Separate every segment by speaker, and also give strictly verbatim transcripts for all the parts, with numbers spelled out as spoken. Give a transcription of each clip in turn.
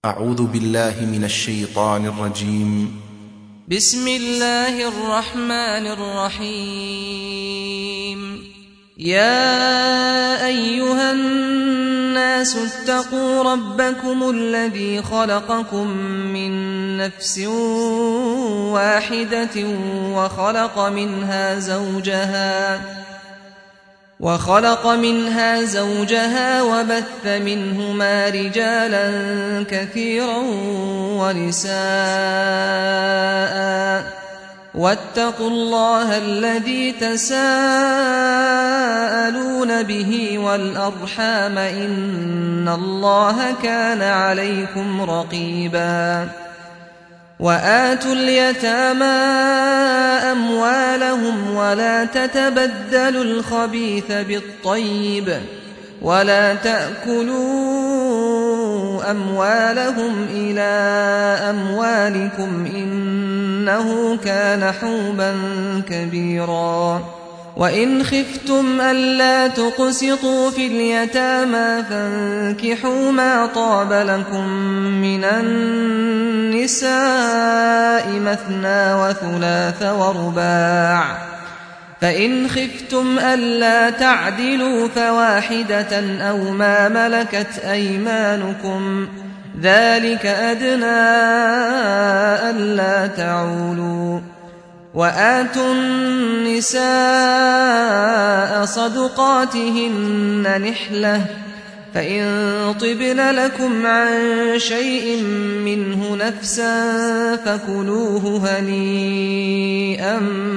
Speaker 1: أعوذ بالله من الشيطان الرجيم.
Speaker 2: بسم الله الرحمن الرحيم. يا أيها الناس اتقوا ربكم الذي خلقكم من نفس واحدة وخلق منها زوجها وخلق منها زوجها وبث منهما رجالا كثيرا ونساء، واتقوا الله الذي تساءلون به والأرحام إن الله كان عليكم رقيبا. وآتوا اليتامى أموالهم ولا تتبدلوا الخبيث بالطيب ولا تأكلوا أموالهم إلى أموالكم إنه كان حوبا كبيرا. وإن خفتم ألا تقسطوا في اليتامى فانكحوا ما طاب لكم من النساء مثنى وثلاث ورباع، فإن خفتم ألا تعدلوا فواحدة أو ما ملكت أيمانكم ذلك أدنى ألا تعولوا. وآتوا النساء صدقاتهن نحلة، فإن طبن لكم عن شيء منه نفسا فكلوه هنيئا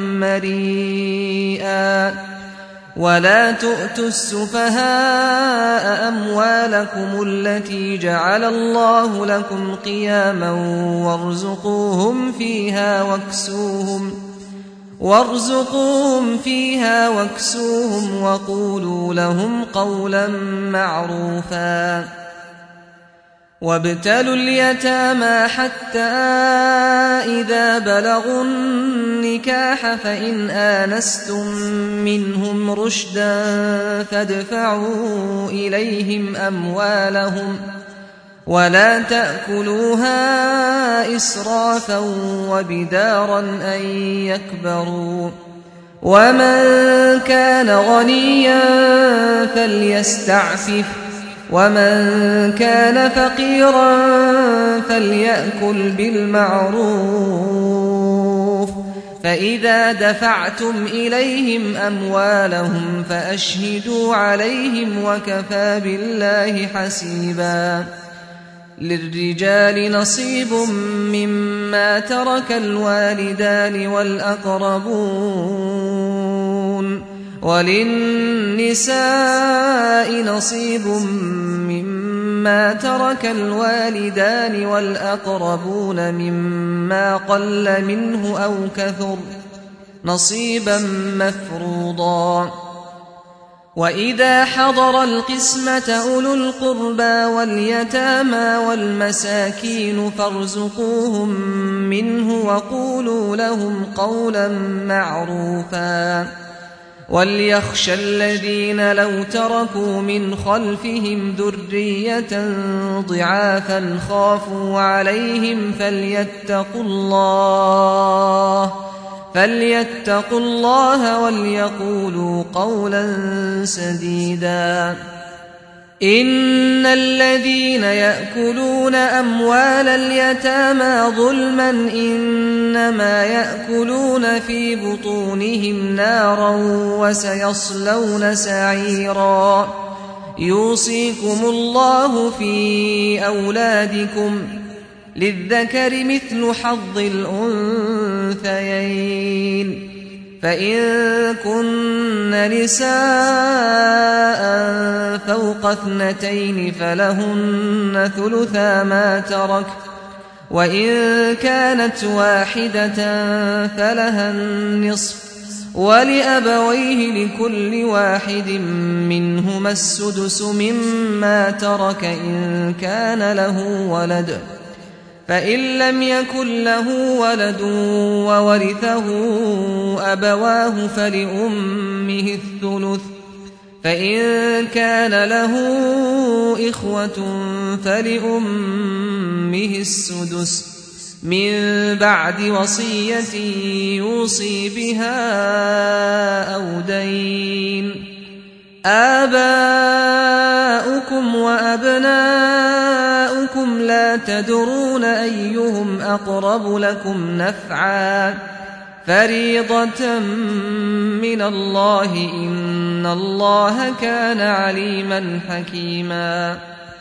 Speaker 2: مريئا. ولا تؤتوا السفهاء أموالكم التي جعل الله لكم قياما وارزقوهم فيها واكسوهم وارزقوهم فيها واكسوهم وقولوا لهم قولا معروفا. وابتلوا اليتامى حتى إذا بلغوا النكاح فإن آنستم منهم رشدا فادفعوا إليهم أموالهم ولا تأكلوها إسرافا وبدارا أن يكبروا. ومن كان غنيا فليستعفف ومن كان فقيرا فليأكل بالمعروف. فإذا دفعتم إليهم أموالهم فأشهدوا عليهم وكفى بالله حسيبا. للرجال نصيب مما ترك الوالدان والأقربون وللنساء نصيب مما ترك الوالدان والأقربون مما قل منه أو كثر نصيبا مفروضا. وإذا حضر القسمة أولو القربى واليتامى والمساكين فارزقوهم منه وقولوا لهم قولا معروفا. وليخشى الذين لو تركوا من خلفهم ذرية ضعافا خافوا عليهم فليتقوا الله فليتقوا الله وليقولوا قولا سديدا. إن الذين يأكلون أموال اليتامى ظلما إنما يأكلون في بطونهم نارا وسيصلون سعيرا. يوصيكم الله في أولادكم للذكر مثل حظ الأنثيين، فإن كن نساء فوق اثنتين فلهن ثلثا ما ترك، وإن كانت واحدة فلها النصف، ولأبويه لكل واحد منهما السدس مما ترك إن كان له ولد. فإن لم يكن له ولد وورثه أبواه فلأمه الثلث، فإن كان له إخوة فلأمه فلكله السدس من بعد وصية يوصي بها أو دين. آباؤكم وأبناؤكم لا تدرون أيهم أقرب لكم نفعا فريضة من الله إن الله كان عليما حكيما.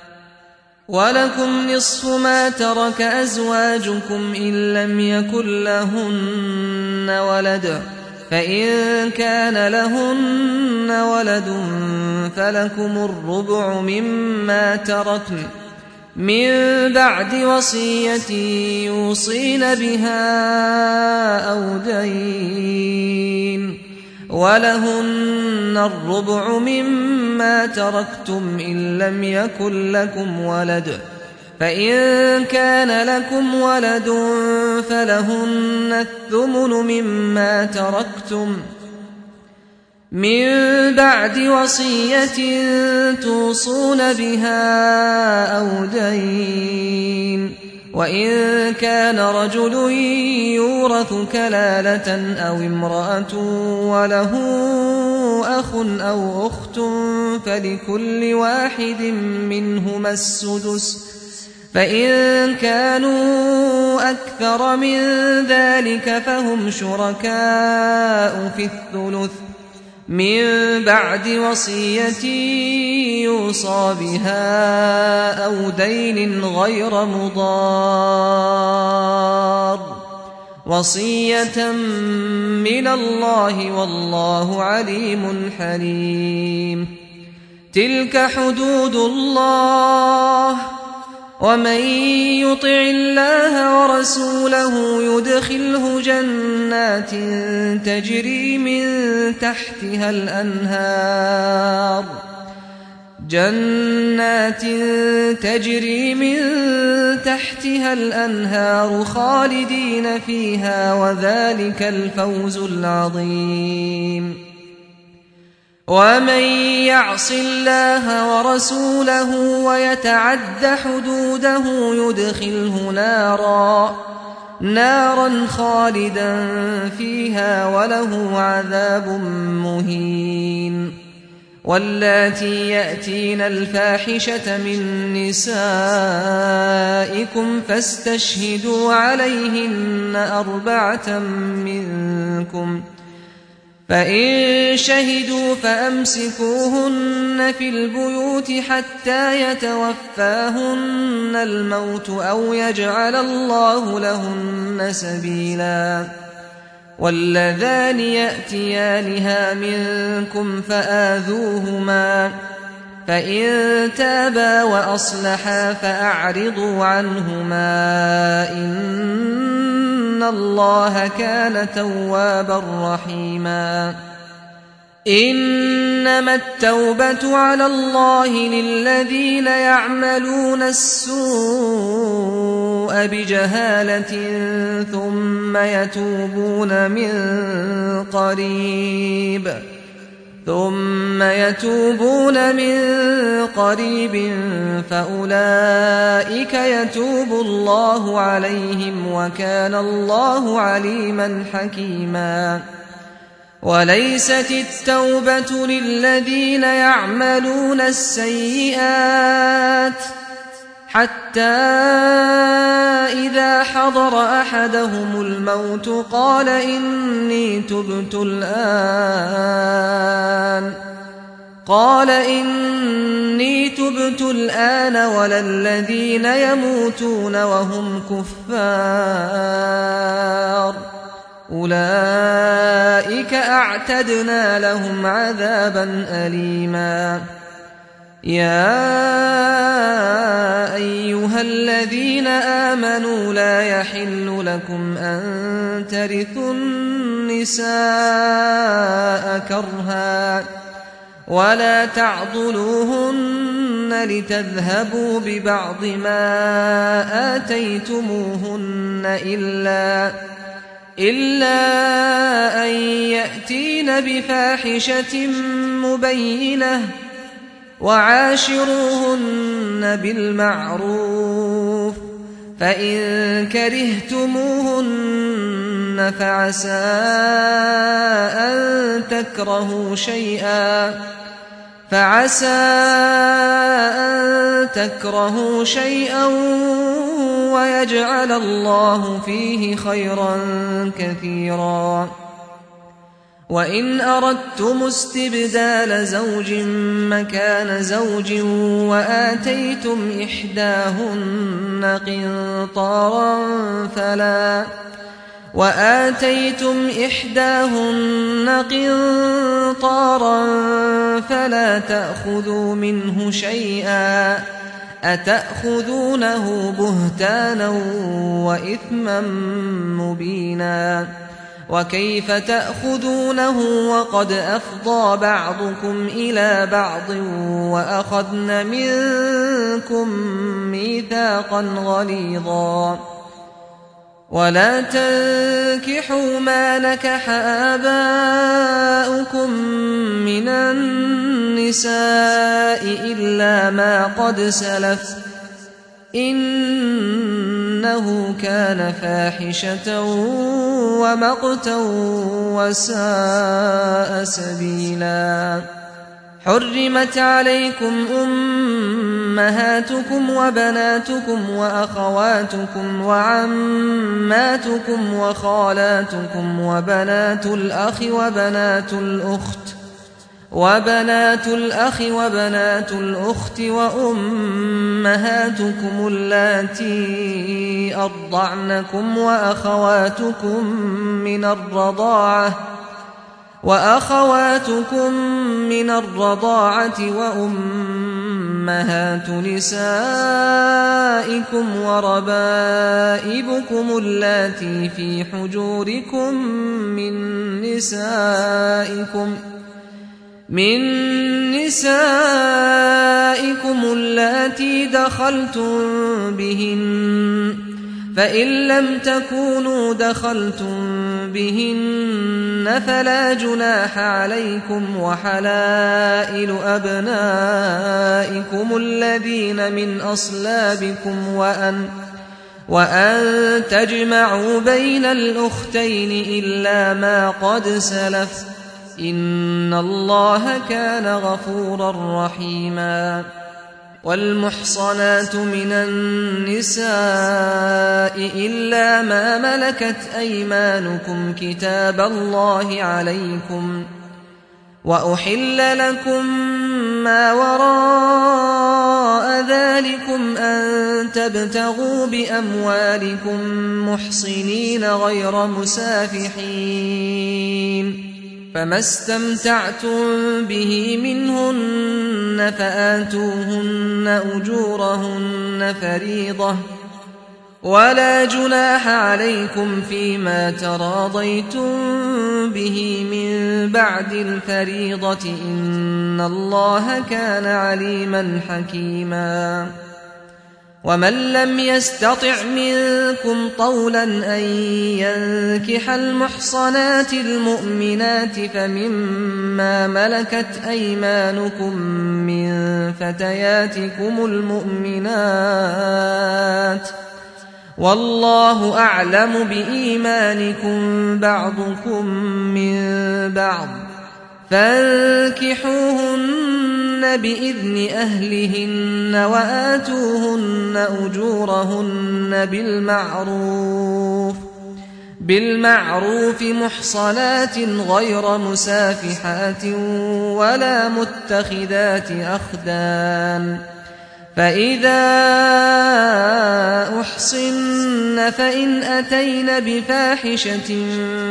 Speaker 2: ولكم نصف ما ترك أزواجكم إن لم يكن لهن ولد فإن كان لهن ولد فلكم الربع مما تركن من بعد وصية يوصين بها أو دين. ولهن الربع مما تركتم إن لم يكن لكم ولد فإن كان لكم ولد فلهن الثمن مما تركتم من بعد وصية توصون بها أو دين. وإن كان رجل يورث كلالة أو امرأة وله أخ أو أخت فلكل واحد منهما السدس فإن كانوا أكثر من ذلك فهم شركاء في الثلث من بعد وصية يوصى بها أو دين غير مضار وصية من الله والله عليم حليم. تلك حدود الله ومن يطع الله ورسوله يدخله جنات تجري من تحتها الأنهار جنات تجري من تحتها الأنهار خالدين فيها وذلك الفوز العظيم. ومن يعص الله ورسوله ويتعد حدوده يدخله نارا نارا خالدا فيها وله عذاب مهين. واللاتي يأتين الفاحشة من نسائكم فاستشهدوا عليهن أربعة منكم فإن شهدوا فأمسكوهن في البيوت حتى يتوفاهن الموت أو يجعل الله لهن سبيلا. واللذان يأتيانها منكم فآذوهما فإن تابا وأصلحا فأعرضوا عنهما إن الله كان توابا رحيما. إنما التوبة على الله للذين يعملون السوء بجهالة ثم يتوبون من قريب ثم يتوبون من قريب فأولئك يتوب الله عليهم وكان الله عليما حكيما. وليست التوبة للذين يعملون السيئات حتى إذا حضر أحدهم الموت قال إني تبت الآن قال إني تبت الآن ولا الذين يموتون وهم كفار أولئك أعتدنا لهم عذابا أليما. يا أيها الذين آمنوا لا يحل لكم أن ترثوا النساء كرها ولا تعضلوهن لتذهبوا ببعض ما آتيتموهن إلا إلا أن يأتين بفاحشة مبينة وعاشروهن بالمعروف فإن كرهتموهن فعسى أن تكرهوا شيئا فعسى أن تكرهوا شيئا ويجعل الله فيه خيرا كثيرا. وإن أردتم استبدال زوج مكان زوج وآتيتم إحداهن قنطارا فلا وآتيتم إحداهن قنطارا فلا تأخذوا منه شيئا أتأخذونه بهتانا وإثما مبينا. وكيف تأخذونه وقد أفضى بعضكم إلى بعض وأخذن منكم ميثاقا غليظا. ولا تنكحوا ما نكح آباؤكم من النساء إلا ما قد سلف إنه كان فاحشة ومقتا وساء سبيلا. حرمت عليكم أمهاتكم وبناتكم وأخواتكم وعماتكم وخالاتكم وبنات الأخ وبنات الأخت وبنات الأخ وبنات الأخت وأمهاتكم اللاتي أرضعنكم وأخواتكم من الرضاعة وأخواتكم من الرضاعة وأمهات نسائكم وربائبكم اللاتي في حجوركم من نسائكم من نسائكم اللاتي دخلتم بهن فإن لم تكونوا دخلتم بهن فلا جناح عليكم وحلائل أبنائكم الذين من أصلابكم وأن وأن تجمعوا بين الأختين إلا ما قد سلف إن الله كان غفورا رحيما. والمحصنات من النساء إلا ما ملكت أيمانكم كتاب الله عليكم وأحل لكم ما وراء ذلكم أن تبتغوا بأموالكم محصنين غير مسافحين فما استمتعتم به منهن فآتوهن أجورهن فريضة ولا جناح عليكم فيما تراضيتم به من بعد الفريضة إن الله كان عليما حكيما. ومن لم يستطع منكم طولا أن ينكح المحصنات المؤمنات فمما ملكت أيمانكم من فتياتكم المؤمنات والله أعلم بإيمانكم بعضكم من بعض فانكحوهن بإذن أهلهن وآتوهن أجورهن بالمعروف بالمعروف محصنات غير مسافحات ولا متخذات أخدان فإذا أحصن فإن أتين بفاحشة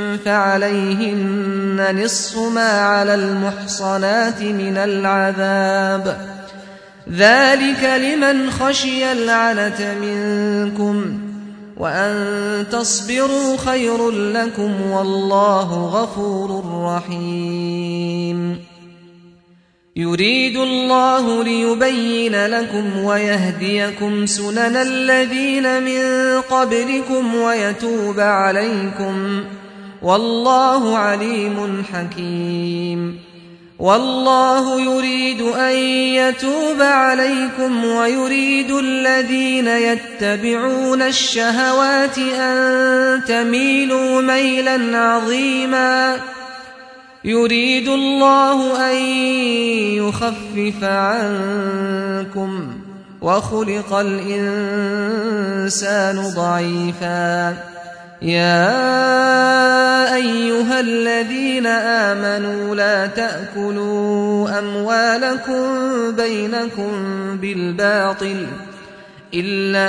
Speaker 2: فعليهن نصف ما على المحصنات من العذاب ذلك لمن خشي العنة منكم وأن تصبروا خير لكم والله غفور رحيم. يريد الله ليبين لكم ويهديكم سنن الذين من قبلكم ويتوب عليكم والله عليم حكيم. والله يريد أن يتوب عليكم ويريد الذين يتبعون الشهوات أن تميلوا ميلا عظيما يريد الله أن يخفف عنكم وخلق الإنسان ضعيفا يا أيها الذين آمنوا لا تأكلوا أموالكم بينكم بالباطل إلا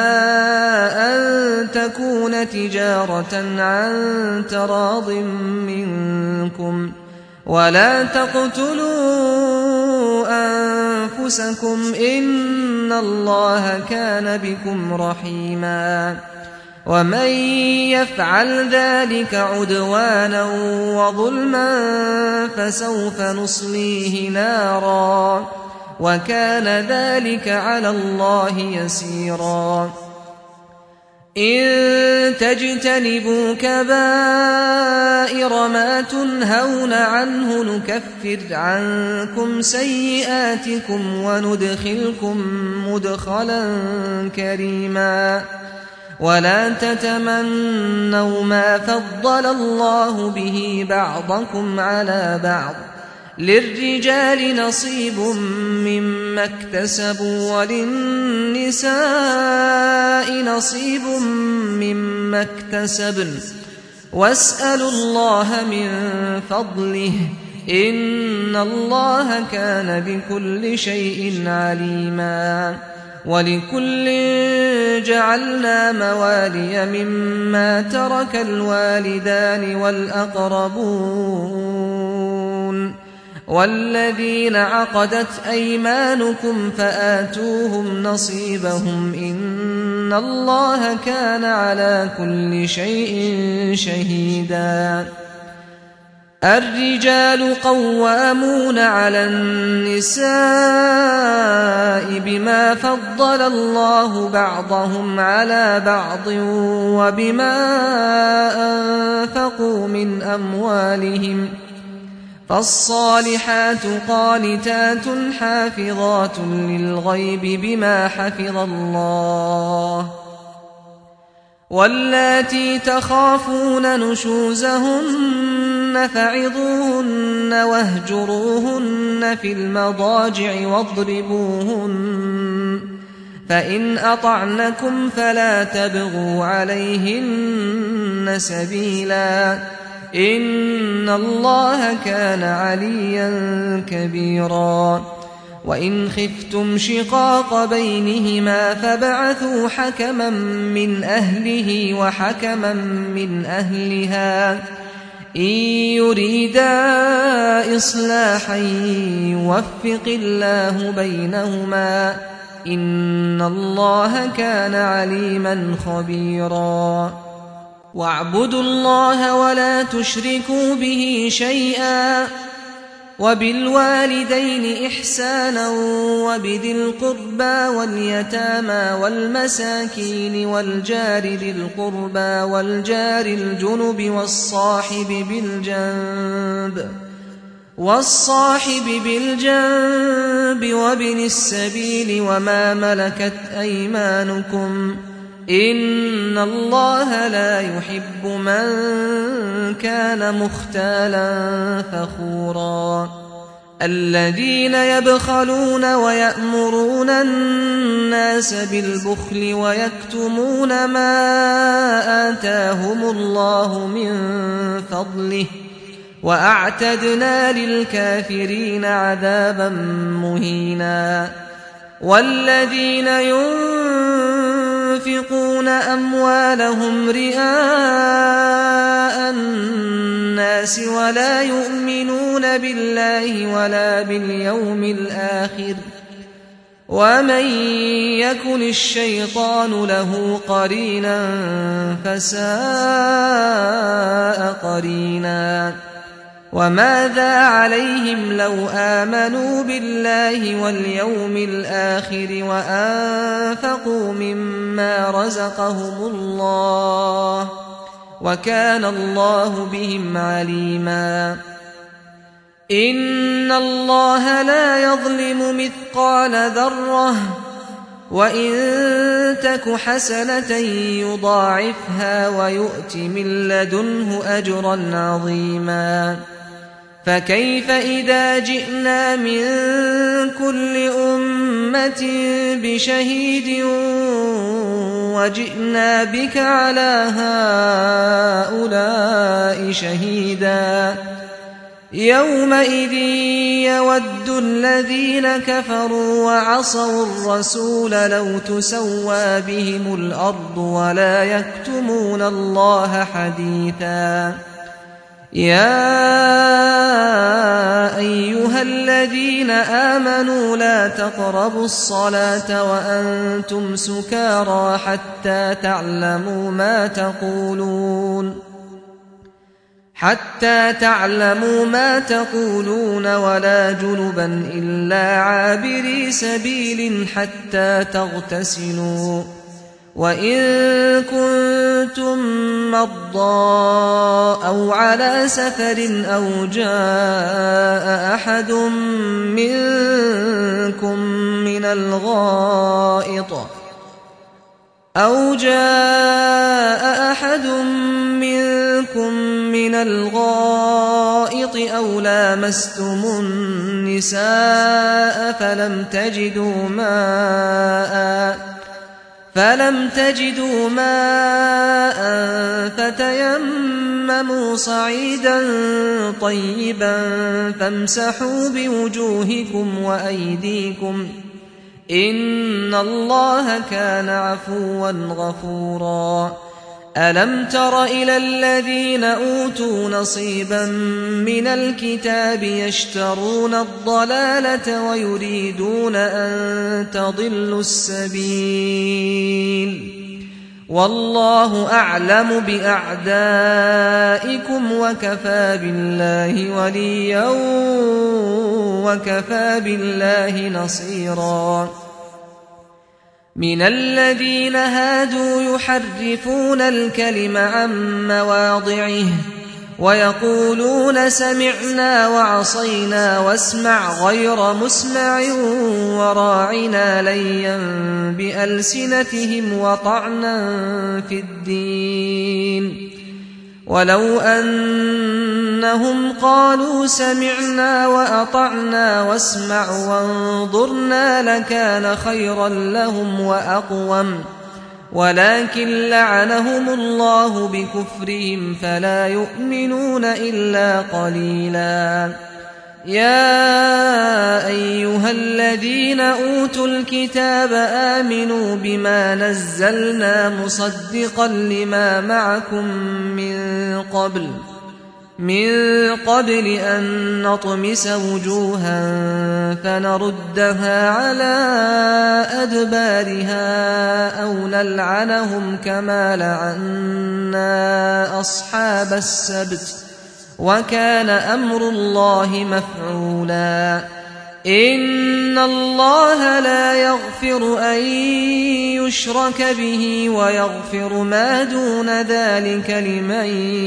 Speaker 2: أن تكون تجارة عن تراض منكم ولا تقتلوا أنفسكم إن الله كان بكم رحيما ومن يفعل ذلك عدوانا وظلما فسوف نصليه نارا وكان ذلك على الله يسيرا إن تجتنبوا كبائر ما تنهون عنه نكفر عنكم سيئاتكم وندخلكم مدخلا كريما ولا تتمنوا ما فضل الله به بعضكم على بعض للرجال نصيب مما اكتسبوا وللنساء نصيب مما اكتسبن واسألوا الله من فضله إن الله كان بكل شيء عليما ولكل جعلنا موالي مما ترك الوالدان والأقربون والذين عقدت أيمانكم فآتوهم نصيبهم إن الله كان على كل شيء شهيدا الرجال قوامون على النساء بما فضل الله بعضهم على بعض وبما أنفقوا من أموالهم فالصالحات قانتات حافظات للغيب بما حفظ الله واللاتي تخافون نشوزهن فعظوهن واهجروهن في المضاجع واضربوهن فإن أطعنكم فلا تبغوا عليهن سبيلا إن الله كان عليا كبيرا وإن خفتم شقاق بينهما فبعثوا حكما من أهله وحكما من أهلها إن يريدا إصلاحا يوفق الله بينهما إن الله كان عليما خبيرا واعبدوا الله ولا تشركوا به شيئا وبالوالدين إحسانا وبذي القربى واليتامى والمساكين والجار ذي القربى والجار الجنب والصاحب بالجنب والصاحب بالجنب وابن السبيل وما ملكت أيمانكم إن الله لا يحب من كان مختالا فخورا الذين يبخلون ويأمرون الناس بالبخل ويكتمون ما آتاهم الله من فضله وأعتدنا للكافرين عذابا مهينا والذين ينفقون أموالهم رئاء الناس ولا يؤمنون بالله ولا باليوم الآخر ومن يكن الشيطان له قرينا فساء قرينا وماذا عليهم لو آمنوا بالله واليوم الآخر وأنفقوا مما رزقهم الله وكان الله بهم عليما إن الله لا يظلم مثقال ذرة وإن تك حسنة يضاعفها ويؤت من لدنه أجرا عظيما فكيف إذا جئنا من كل أمة بشهيد وجئنا بك على هؤلاء شهيدا يومئذ يود الذين كفروا وعصوا الرسول لو تسوى بهم الأرض ولا يكتمون الله حديثا يا أيها الذين آمنوا لا تقربوا الصلاة وأنتم سكارى حتى تعلموا ما تقولون حتى تعلموا ما تقولون ولا جنبا إلا عابري سبيل حتى تغتسلوا وإن كنتم مرضى أو على سفر أو جاء أحد منكم من الغائط أو جاء أحد منكم من الغائط أو لامستم النساء فلم تجدوا ماء فلم تجدوا ماء فتيمموا صعيدا طيبا فامسحوا بوجوهكم وأيديكم إن الله كان عفوا غفورا ألم تر إلى الذين أوتوا نصيبا من الكتاب يشترون الضلالة ويريدون أن تضلوا السبيل والله أعلم بأعدائكم وكفى بالله وليا وكفى بالله نصيرا من الذين هادوا يحرفون الكلم عن مواضعه ويقولون سمعنا وعصينا واسمع غير مسمع وراعنا ليا بألسنتهم وطعنا في الدين ولو أنهم قالوا سمعنا وأطعنا واسمع وانظرنا لكان خيرا لهم وأقوم ولكن لعنهم الله بكفرهم فلا يؤمنون إلا قليلا يا أيها الذين أوتوا الكتاب آمنوا بما نزلنا مصدقا لما معكم من قبل من قبل أن نطمس وجوها فنردها على أدبارها أو نلعنهم كما لعنا أصحاب السبت وكان أمر الله مفعولا إن الله لا يغفر أن يشرك به ويغفر ما دون ذلك لمن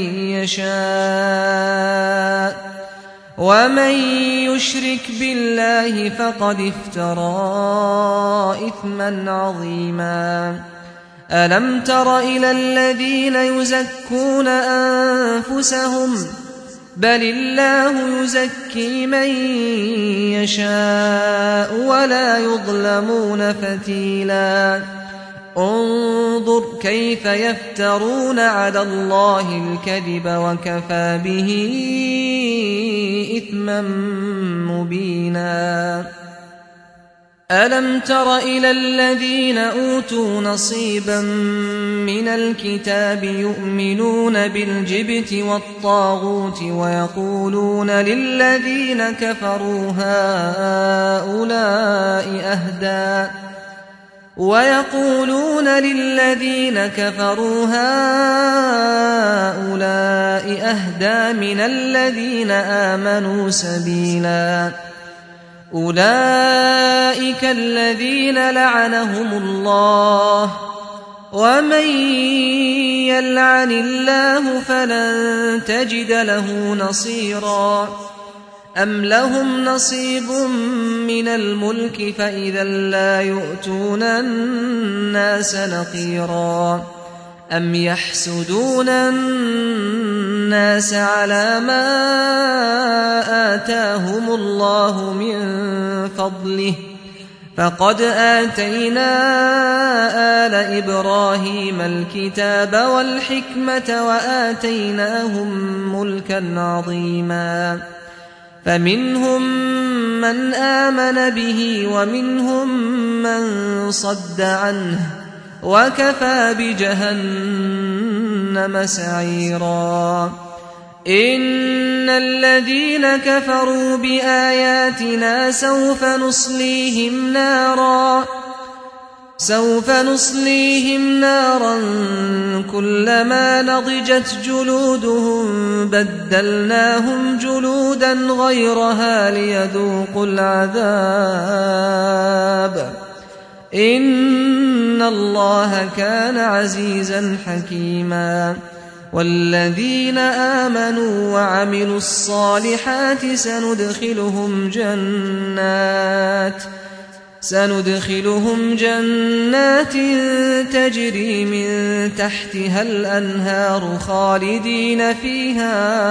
Speaker 2: يشاء ومن يشرك بالله فقد افترى إثما عظيما ألم تر إلى الذين يزكون أنفسهم بل الله يزكي من يشاء ولا يظلمون فتيلا انظر كيف يفترون على الله الكذب وكفى به إثما مبينا ألم تر إلى الذين أوتوا نصيبا من الكتاب يؤمنون بالجبت والطاغوت ويقولون للذين كفروا هؤلاء أهدى ويقولون للذين كفروا هؤلاء أهدى من الذين آمنوا سبيلا أولئك الذين لعنهم الله ومن يلعن الله فلن تجد له نصيرا أم لهم نصيب من الملك فإذا لا يؤتون الناس نقيرا أم يحسدون الناس على ما آتاهم الله من فضله فقد آتينا آل إبراهيم الكتاب والحكمة وآتيناهم ملكا عظيما فمنهم من آمن به ومنهم من صد عنه وكفى بجهنم سعيرا إن الذين كفروا بآياتنا سوف نصليهم نارا سوف نصليهم نارا كلما نضجت جلودهم بدلناهم جلودا غيرها ليذوقوا العذاب إن الله كان عزيزا حكيما والذين آمنوا وعملوا الصالحات سندخلهم جنات سندخلهم جنات تجري من تحتها الأنهار خالدين فيها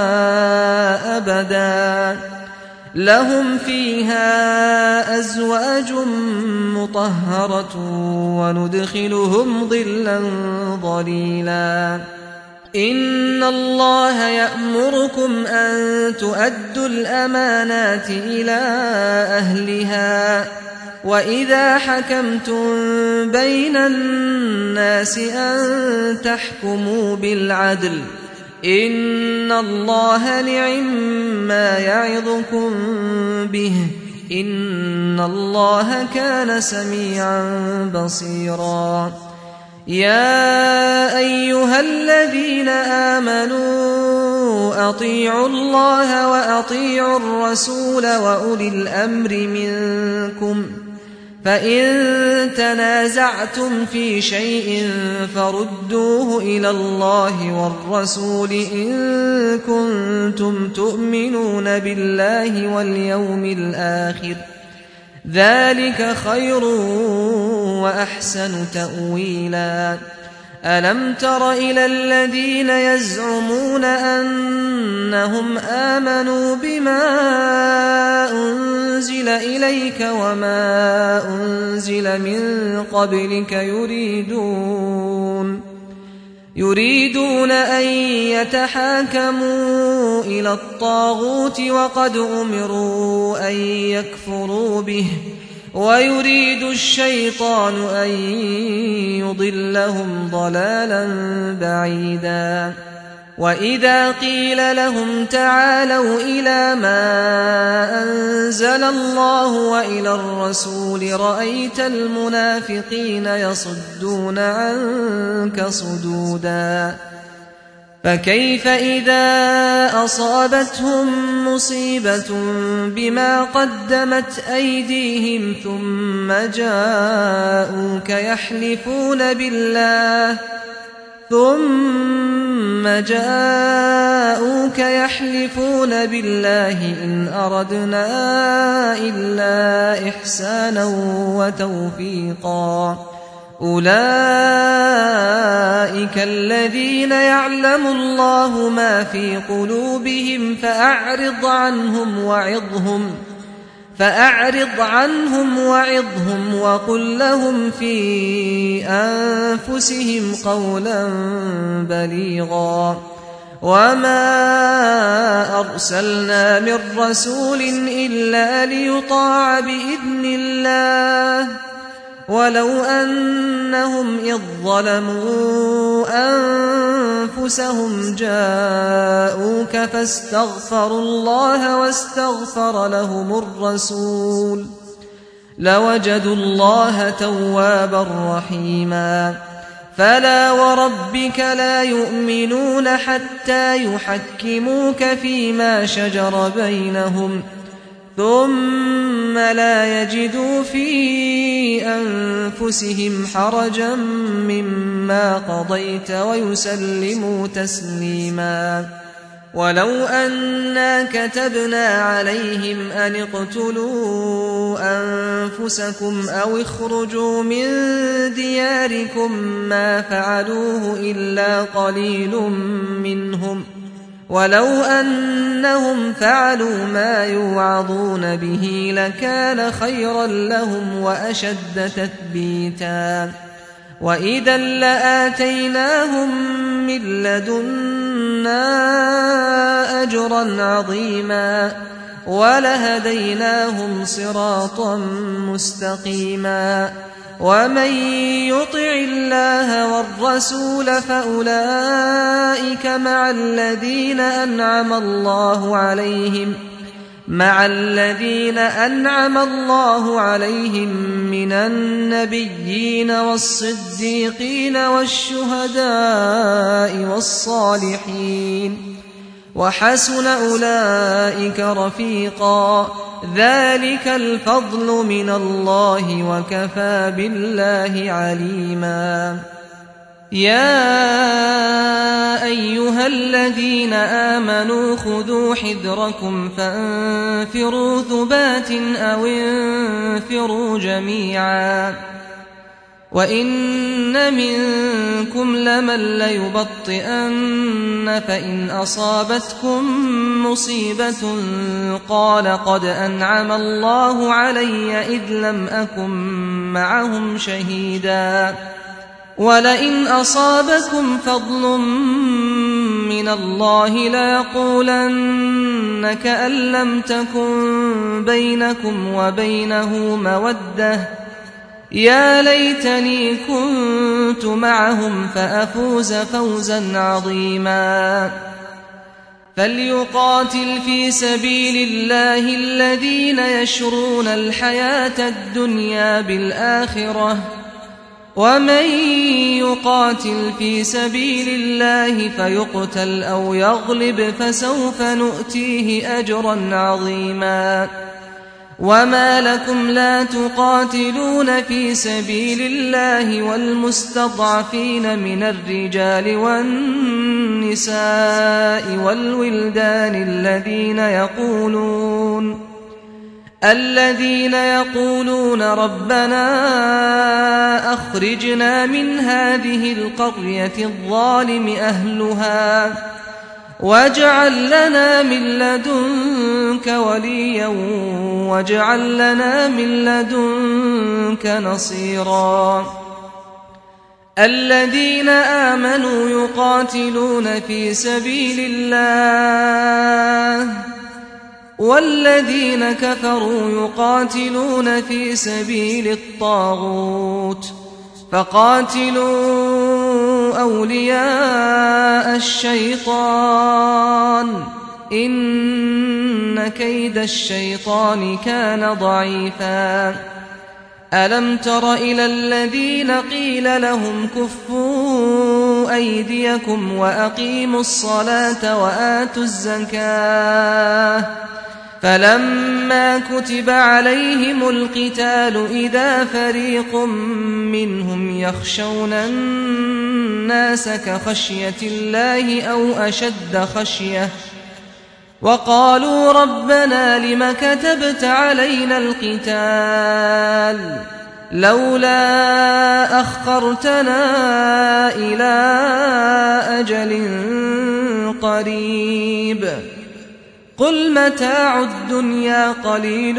Speaker 2: أبدا لهم فيها أزواج مطهرة وندخلهم ظلا ظليلا إن الله يأمركم أن تؤدوا الأمانات إلى أهلها وإذا حكمتم بين الناس أن تحكموا بالعدل إن الله نعما يعظكم به إن الله كان سميعا بصيرا يا أيها الذين آمنوا أطيعوا الله وأطيعوا الرسول وأولي الأمر منكم فإن تنازعتم في شيء فردوه إلى الله والرسول إن كنتم تؤمنون بالله واليوم الآخر ذلك خير وأحسن تأويلا ألم تر إلى الذين يزعمون أنهم آمنوا بما أنزل إليك وما أنزل من قبلك يريدون يريدون أن يتحاكموا إلى الطاغوت وقد أمروا أن يكفروا به ويريد الشيطان أن يضلهم ضلالا بعيدا وإذا قيل لهم تعالوا إلى ما أنزل الله وإلى الرسول رأيت المنافقين يصدون عنك صدودا فكيف إذا أصابتهم مصيبة بما قدمت أيديهم ثم جاءوك يحلفون بالله ثم جاءوك يحلفون بالله إن أردنا إلا إحسانا وتوفيقا أولئك الذين يعلم الله ما في قلوبهم فأعرض عنهم وعظهم فأعرض عنهم وعظهم وقل لهم في أنفسهم قولا بليغا وما أرسلنا من رسول إلا ليطاع بإذن الله ولو أنهم إذ ظلموا أنفسهم جاءوك فاستغفروا الله واستغفر لهم الرسول لوجدوا الله توابا رحيما فلا وربك لا يؤمنون حتى يحكموك فيما شجر بينهم ثم لا يجدوا في أنفسهم حرجا مما قضيت ويسلموا تسليما ولو أنا كتبنا عليهم أن اقتلوا أنفسكم أو اخرجوا من دياركم ما فعلوه إلا قليل منهم ولو أنهم فعلوا ما يوعظون به لكان خيرا لهم وأشد تثبيتا وإذا لآتيناهم من لدنا أجرا عظيما ولهديناهم صراطا مستقيما ومن يطع الله والرسول فأولئك مع الذين أنعم الله عليهم مع الذين أنعم الله عليهم من النبيين والصديقين والشهداء والصالحين وحسن أولئك رفيقا ذلك الفضل من الله وكفى بالله عليما يا أيها الذين آمنوا خذوا حذركم فانفروا ثبات أو انفروا جميعا وإن منكم لمن ليبطئن فإن أصابتكم مصيبة قال قد أنعم الله علي إذ لم أكن معهم شهيدا ولئن أصابكم فضل من الله ليقولن كأن لم تكن بينكم وبينه مودة يا ليتني كنت معهم فأفوز فوزا عظيما فليقاتل في سبيل الله الذين يشرون الحياة الدنيا بالآخرة ومن يقاتل في سبيل الله فيقتل أو يغلب فسوف نؤتيه أجرا عظيما وما لكم لا تقاتلون في سبيل الله والمستضعفين من الرجال والنساء والولدان الذين يقولون الذين يقولون ربنا أخرجنا من هذه القرية الظالم أهلها واجعل لنا من لدنك وليا واجعل لنا من لدنك نصيرا الذين آمنوا يقاتلون في سبيل الله والذين كفروا يقاتلون في سبيل الطاغوت فقاتلوا أولياء الشيطان إن كيد الشيطان كان ضعيفا ألم تر إلى الذين قيل لهم كفوا أيديكم وأقيموا الصلاة وآتوا الزكاة فلما كتب عليهم القتال إذا فريق منهم يخشون الناس كخشية الله أو أشد خشية وقالوا ربنا لم كتبت علينا القتال لولا أخرتنا إلى أجل قريب قل متاع الدنيا قليل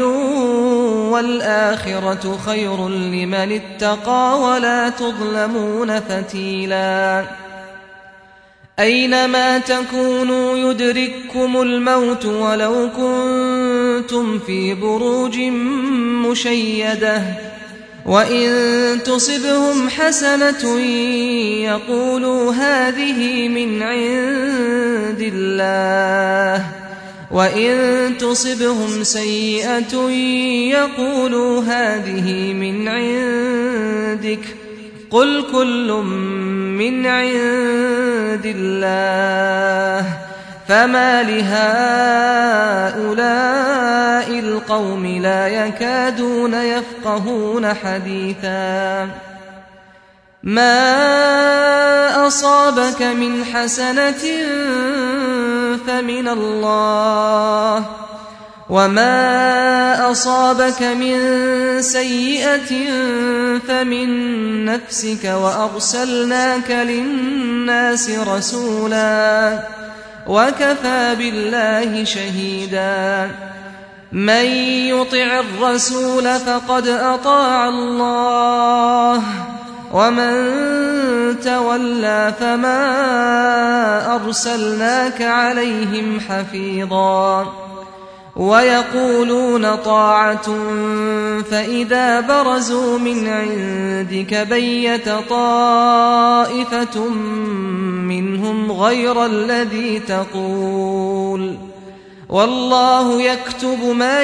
Speaker 2: والآخرة خير لمن اتقى ولا تظلمون فتيلا أينما تكونوا يدرككم الموت ولو كنتم في بروج مشيدة وإن تصبهم حسنة يقولوا هذه من عند الله وإن تصبهم سيئة يقولوا هذه من عندك قل كل من عند الله فما لهؤلاء القوم لا يكادون يفقهون حديثا ما أصابك من حسنة فمن الله وما أصابك من سيئة فمن نفسك وأرسلناك للناس رسولا وكفى بالله شهيدا من يطع الرسول فقد أطاع الله ومن تولى فما أرسلناك عليهم حفيظا ويقولون طاعة فإذا برزوا من عندك بيت طائفة منهم غير الذي تقول والله يكتب ما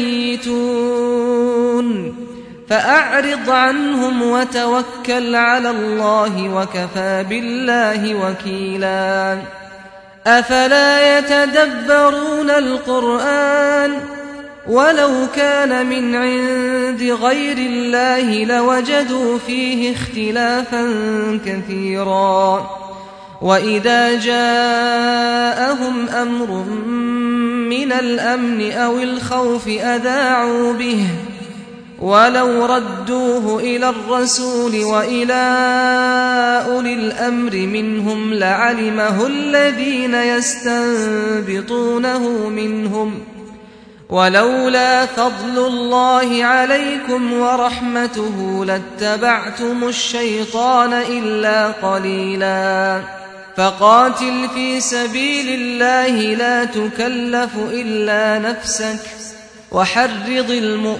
Speaker 2: يبيتون فأعرض عنهم وتوكل على الله وكفى بالله وكيلا أفلا يتدبرون القرآن ولو كان من عند غير الله لوجدوا فيه اختلافا كثيرا وإذا جاءهم أمر من الأمن أو الخوف أذاعوا به ولو ردوه إلى الرسول وإلى أولي الأمر منهم لعلمه الذين يستنبطونه منهم ولولا فضل الله عليكم ورحمته لاتبعتم الشيطان إلا قليلا فقاتل في سبيل الله لا تكلف إلا نفسك وحرض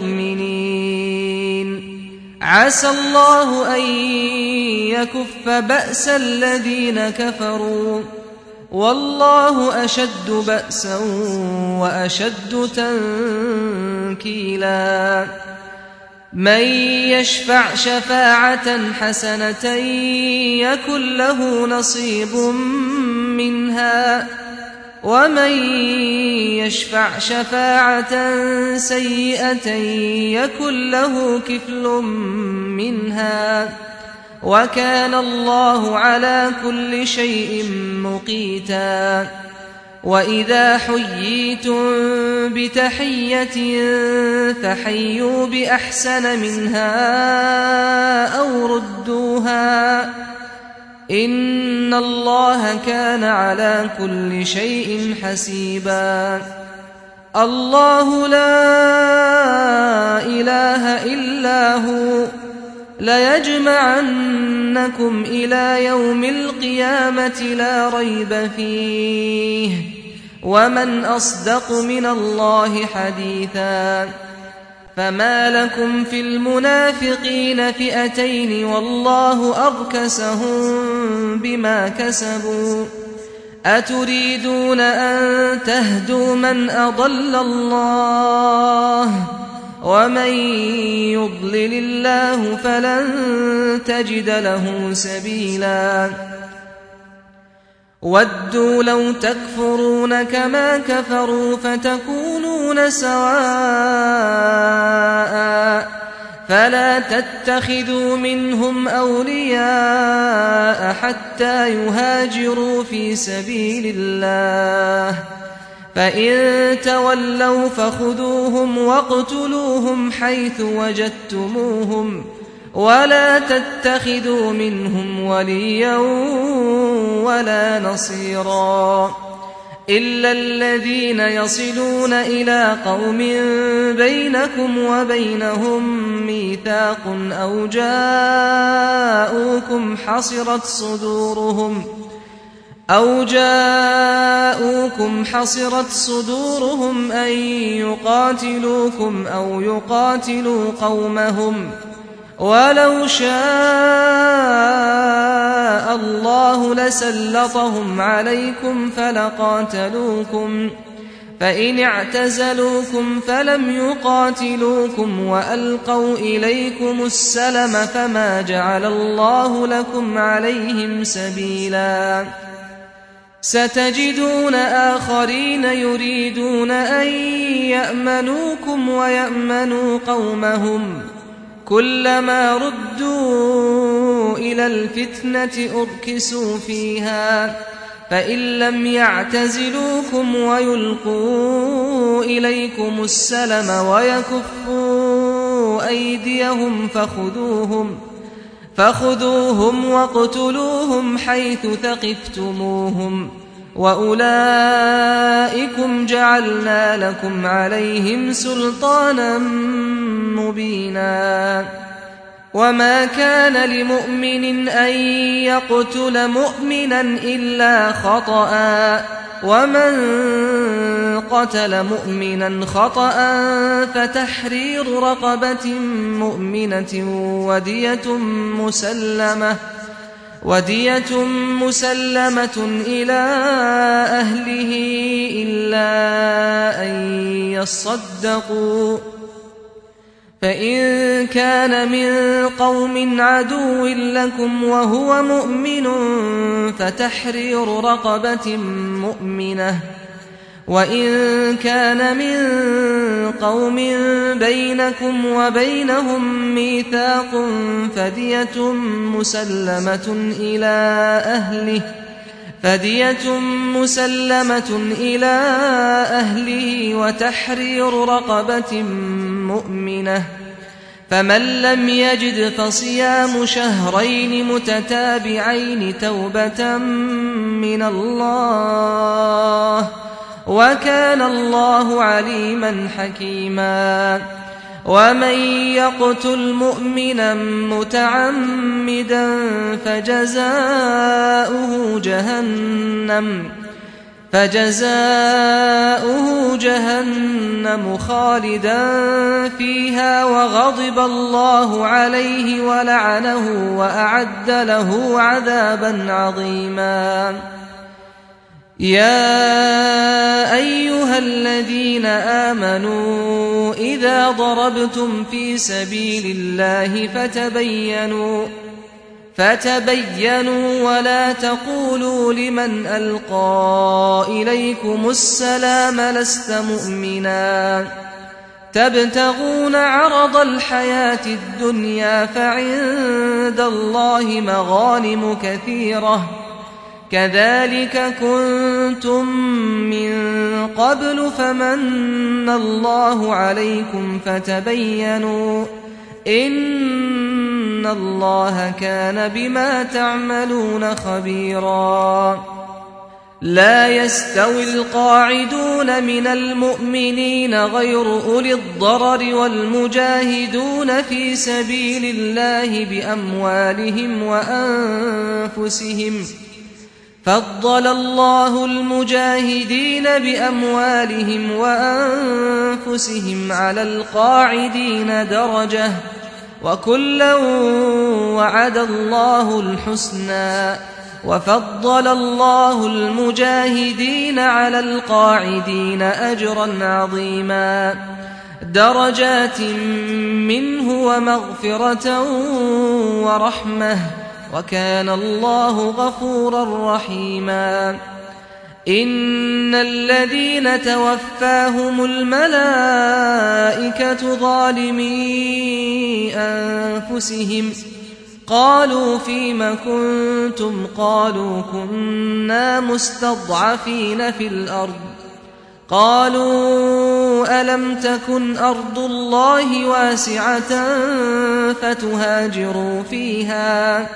Speaker 2: المؤمنين عسى الله أن يكف بأس الذين كفروا والله أشد بأسا وأشد تنكيلا من يشفع شفاعة حسنة يكن له نصيب منها ومن يشفع شفاعة سيئة يكن له كفل منها وكان الله على كل شيء مقيتا وإذا حييتم بتحية فحيوا بأحسن منها أو ردوها إن الله كان على كل شيء حسيبا الله لا إله إلا هو ليجمعنكم إلى يوم القيامة لا ريب فيه ومن أصدق من الله حديثا فما لكم في المنافقين فئتين والله أركسهم بما كسبوا أتريدون أن تهدوا من أضل الله ومن يضلل الله فلن تجد له سبيلا ودوا لو تكفرون كما كفروا فتكونون سواء فلا تتخذوا منهم أولياء حتى يهاجروا في سبيل الله فإن تولوا فخذوهم واقتلوهم حيث وجدتموهم ولا تتخذوا منهم وليا ولا نصيرا إلا الذين يصلون إلى قوم بينكم وبينهم ميثاق أو جاءوكم حصرت صدورهم أو جاءوكم حصرت صدورهم أن يقاتلوكم أو يقاتلوا قومهم ولو شاء الله لسلطهم عليكم فلقاتلوكم فإن اعتزلوكم فلم يقاتلوكم وألقوا إليكم السلم فما جعل الله لكم عليهم سبيلا ستجدون آخرين يريدون أن يأمنوكم ويأمنوا قومهم كلما ردوا إلى الفتنة أركسوا فيها فإن لم يعتزلوكم ويلقوا إليكم السلم ويكفوا أيديهم فخذوهم فخذوهم واقتلوهم حيث ثقفتموهم وأولئكم جعلنا لكم عليهم سلطانا مبينا وما كان لمؤمن أن يقتل مؤمنا إلا خطأ ومن قتل مؤمنا خطأ فتحرير رقبة مؤمنة ودية مسلمة ودية مسلمة إلى أهله إلا أن يصدقوا فإن كان من قوم عدو لكم وهو مؤمن فتحرير رقبة مؤمنة وإن كان من قوم بينكم وبينهم ميثاق فدية مسلمة إلى أهله فدية مسلمة إلى أهله وتحرير رقبة مؤمنة فمن لم يجد فصيام شهرين متتابعين توبة من الله وكان الله عليما حكيما ومن يقتل مؤمنا متعمدا فجزاؤه جهنم فجزاؤه جهنم خالدا فيها وغضب الله عليه ولعنه وأعد له عذابا عظيما يا أيها الذين آمنوا إذا ضربتم في سبيل الله فتبينوا فتبينوا ولا تقولوا لمن ألقى إليكم السلام لست مؤمنا تبتغون عرض الحياة الدنيا فعند الله مغانم كثيرة كذلك كنتم من قبل فمن الله عليكم فتبينوا إن الله كان بما تعملون خبيرا لا يستوي القاعدون من المؤمنين غير أولي الضرر والمجاهدون في سبيل الله بأموالهم وأنفسهم فضل الله المجاهدين بأموالهم وأنفسهم على القاعدين درجة وكلا وعد الله الحسنى وفضل الله المجاهدين على القاعدين أجرا عظيما درجات منه ومغفرة ورحمة وكان الله غفورا رحيما إن الذين توفاهم الملائكة ظالمي أنفسهم قالوا فيم كنتم قالوا كنا مستضعفين في الأرض قالوا ألم تكن أرض الله واسعة فتهاجروا فيها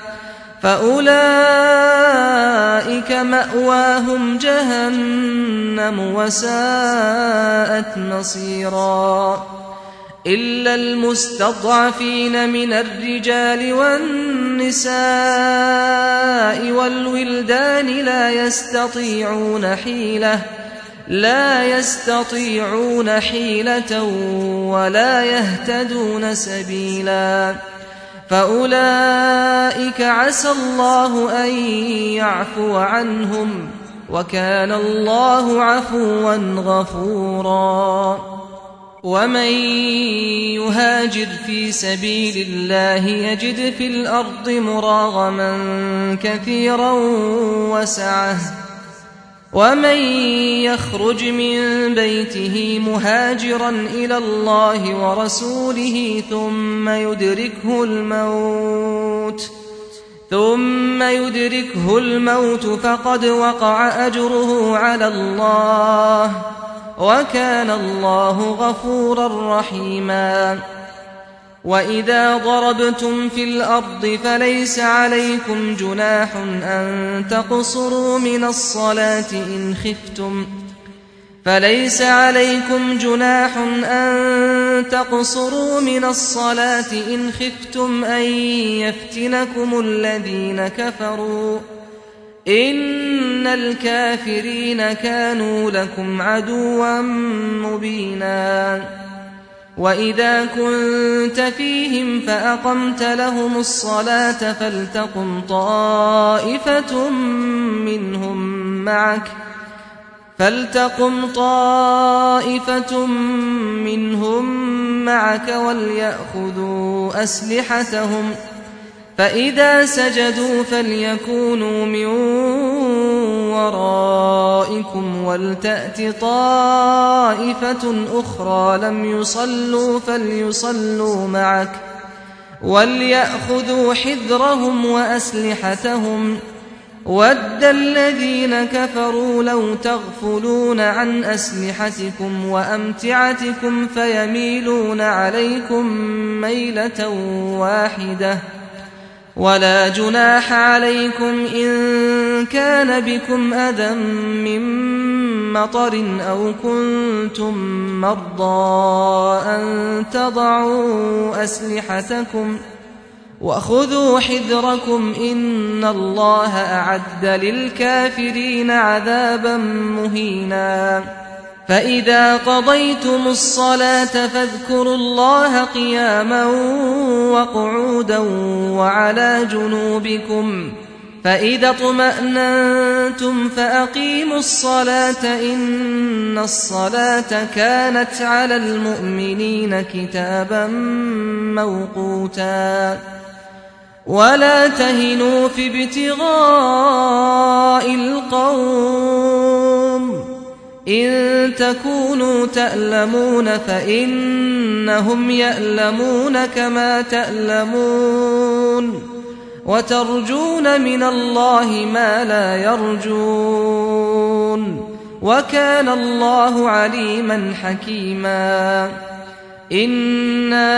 Speaker 2: فأولئك مأواهم جهنم وساءت مصيرا إلا المستضعفين من الرجال والنساء والولدان لا يستطيعون حيلة لا يستطيعون حيلة ولا يهتدون سبيلا فأولئك عسى الله أن يعفو عنهم وكان الله عفوا غفورا ومن يهاجر في سبيل الله يجد في الأرض مراغما كثيرا وسعة ومن يخرج من بيته مهاجرا إلى الله ورسوله ثم يدركه الموت ثم يدركه الموت فقد وقع أجره على الله وكان الله غفورا رحيما وإذا ضربتم في الأرض فليس عليكم جناح أن تقصروا من الصلاة إن خفتم فليس عليكم جناح أن تقصروا من الصلاة إن خفتم أن يفتنكم الذين كفروا إن الكافرين كانوا لكم عدوا مبينا وإذا كنت فيهم فأقمت لهم الصلاة فلتقم طائفة منهم معك فلتقم طائفة منهم معك وليأخذوا أسلحتهم فإذا سجدوا فليكونوا من ورائكم ولتأت طائفة أخرى لم يصلوا فليصلوا معك وليأخذوا حذرهم وأسلحتهم ود الذين كفروا لو تغفلون عن أسلحتكم وأمتعتكم فيميلون عليكم ميلة واحدة ولا جناح عليكم إن كان بكم أذى من مطر أو كنتم مرضى أن تضعوا أسلحتكم وخذوا حذركم إن الله أعد للكافرين عذابا مهينا فإذا قضيتم الصلاة فاذكروا الله قياما وقعودا وعلى جنوبكم فإذا اطمأننتم فأقيموا الصلاة إن الصلاة كانت على المؤمنين كتابا موقوتا ولا تهنوا في ابتغاء القوم إن تكونوا تألمون فإنهم يألمون كما تألمون وترجون من الله ما لا يرجون وكان الله عليما حكيما إنا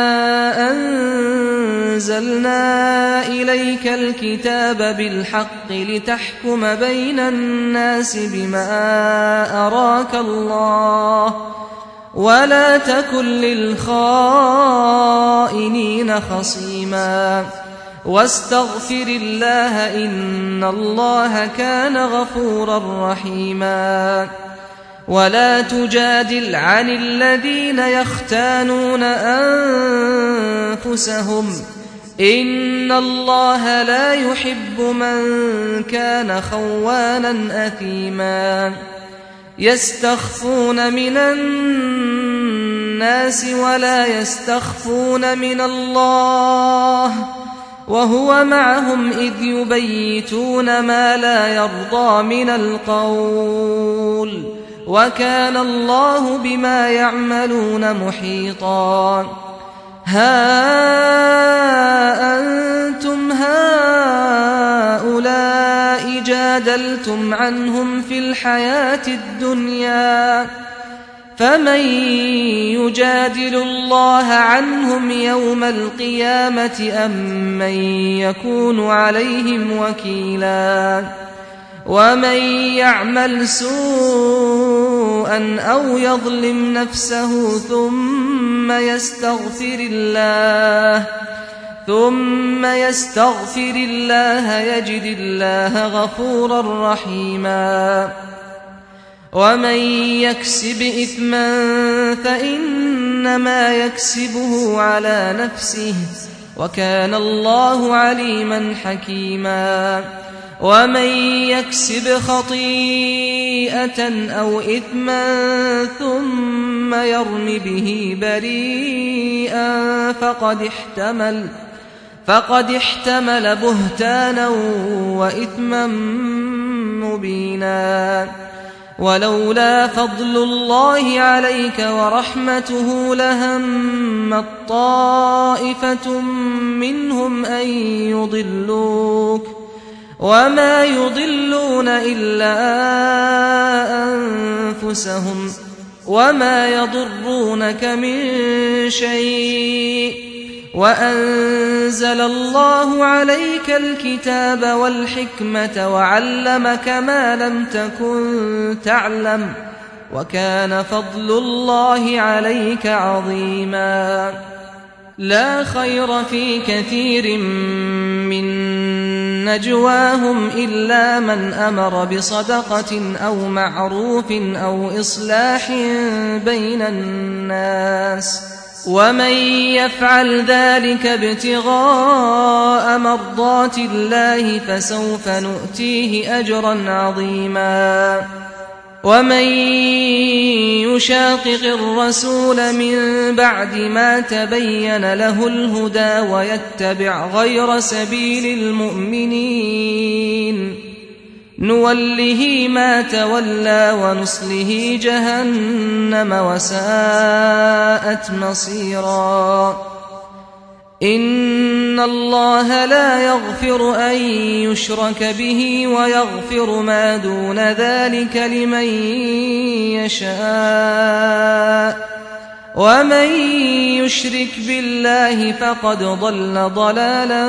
Speaker 2: أنزلنا إليك الكتاب بالحق لتحكم بين الناس بما أراك الله ولا تكن للخائنين خصيما واستغفر الله إن الله كان غفورا رحيما ولا تجادل عن الذين يختانون أنفسهم إن الله لا يحب من كان خوانا أثيما يستخفون من الناس ولا يستخفون من الله وهو معهم إذ يبيتون ما لا يرضى من القول وكان الله بما يعملون محيطا ها أنتم هؤلاء جادلتم عنهم في الحياة الدنيا فمن يجادل الله عنهم يوم القيامة أم من يكون عليهم وكيلا ومن يعمل سوءا أو يظلم نفسه ثم يستغفر الله ثم يستغفر الله يجد الله غفورا رحيما ومن يكسب إثما فإنما يكسبه على نفسه وكان الله عليما حكيما ومن يكسب خطيئة أو إثما ثم يرم به بريئا فقد احتمل فقد احتمل بهتانا وإثما مبينا ولولا فضل الله عليك ورحمته لهمت طائفة منهم أن يضلوك وما يضلون إلا أنفسهم وما يضرونك من شيء وأنزل الله عليك الكتاب والحكمة وعلمك ما لم تكن تعلم وكان فضل الله عليك عظيما لا خير في كثير من نجواهم إلا من أمر بصدقة أو معروف أو إصلاح بين الناس ومن يفعل ذلك ابتغاء مرضات الله فسوف نؤتيه أجرا عظيما ومن يشاقق الرسول من بعد ما تبين له الهدى ويتبع غير سبيل المؤمنين نوله ما تولى ونصله جهنم وساءت مصيرا إن الله لا يغفر أن يشرك به ويغفر ما دون ذلك لمن يشاء ومن يشرك بالله فقد ضل ضلالا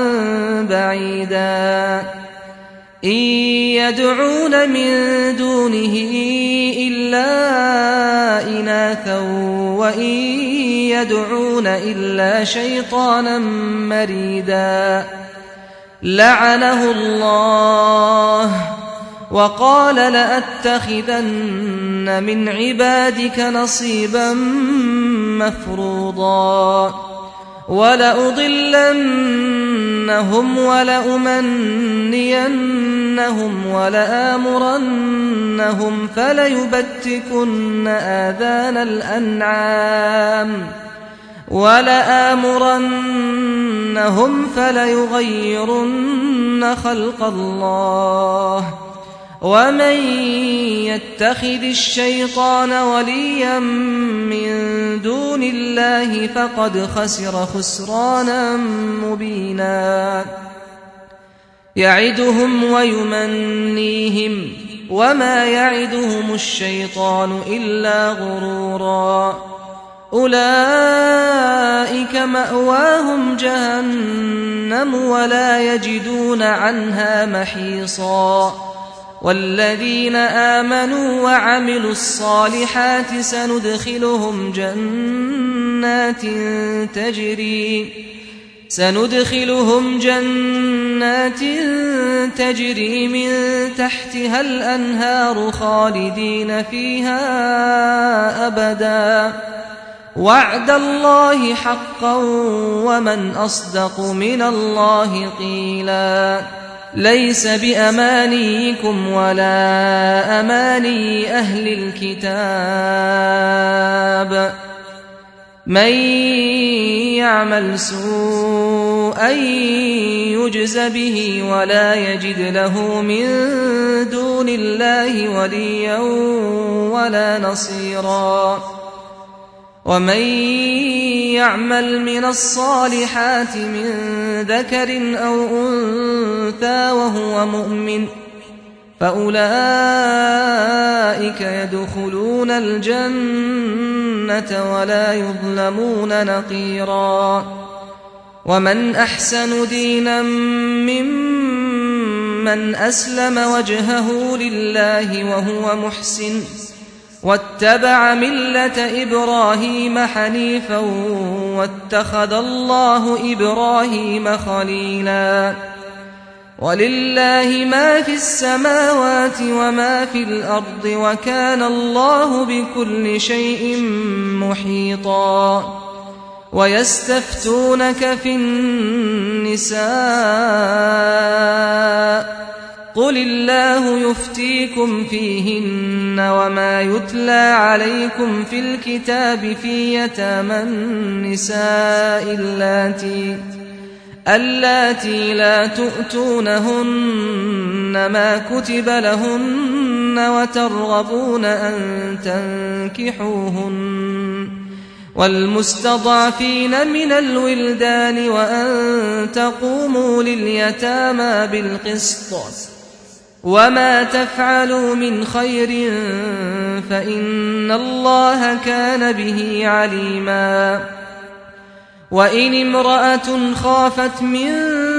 Speaker 2: بعيدا إن يدعون من دونه إلا إناثا وإن يدعون إلا شيطانا مريدا لعنه الله وقال لأتخذن من عبادك نصيبا مفروضا ولأضلنهم ولأمنينهم ولآمرنهم فليبتكن آذان الأنعام ولآمرنهم فليغيرن خلق الله ومن يتخذ الشيطان وليا من دون الله فقد خسر خسرانا مبينا يعدهم ويمنيهم وما يعدهم الشيطان إلا غرورا أولئك مأواهم جهنم ولا يجدون عنها محيصا والذين آمنوا وعملوا الصالحات سندخلهم جنات تجري سندخلهم جنات تجري من تحتها الأنهار خالدين فيها أبدا وعد الله حقا ومن أصدق من الله قيلا ليس بأمانيكم ولا أماني أهل الكتاب من يعمل سوءا يجز به ولا يجد له من دون الله وليا ولا نصيرا ومن يعمل من الصالحات من ذكر أو أنثى وهو مؤمن فأولئك يدخلون الجنة ولا يظلمون نقيرا ومن أحسن دينا ممن أسلم وجهه لله وهو محسن واتبع ملة إبراهيم حنيفا واتخذ الله إبراهيم خليلا ولله ما في السماوات وما في الأرض وكان الله بكل شيء محيطا ويستفتونك في النساء قل الله يفتيكم فيهن وما يتلى عليكم في الكتاب في يتامى النساء اللاتي اللاتي لا تؤتونهن ما كتب لهن وترغبون أن تنكحوهن والمستضعفين من الولدان وأن تقوموا لليتامى بالقسط وما تفعلوا من خير فإن الله كان به عليما وإن امرأة خافت من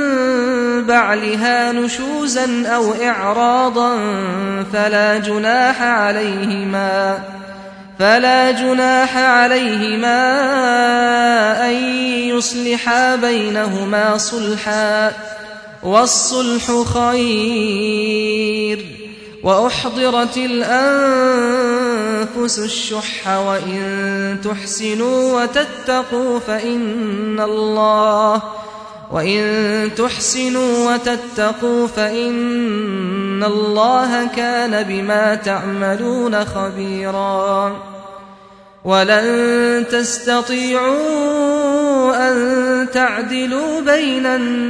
Speaker 2: بعلها نشوزا أو إعراضا فلا جناح عليهما فلا جناح عليهما أن يصلحا بينهما صلحا والصلح خير وأحضرت الأنفس الشح وإن تحسنوا وتتقوا فإن الله وإن تحسنوا وتتقوا فإن الله كان بما تعملون خبيرا ولن تستطيعوا أن تعدلوا بين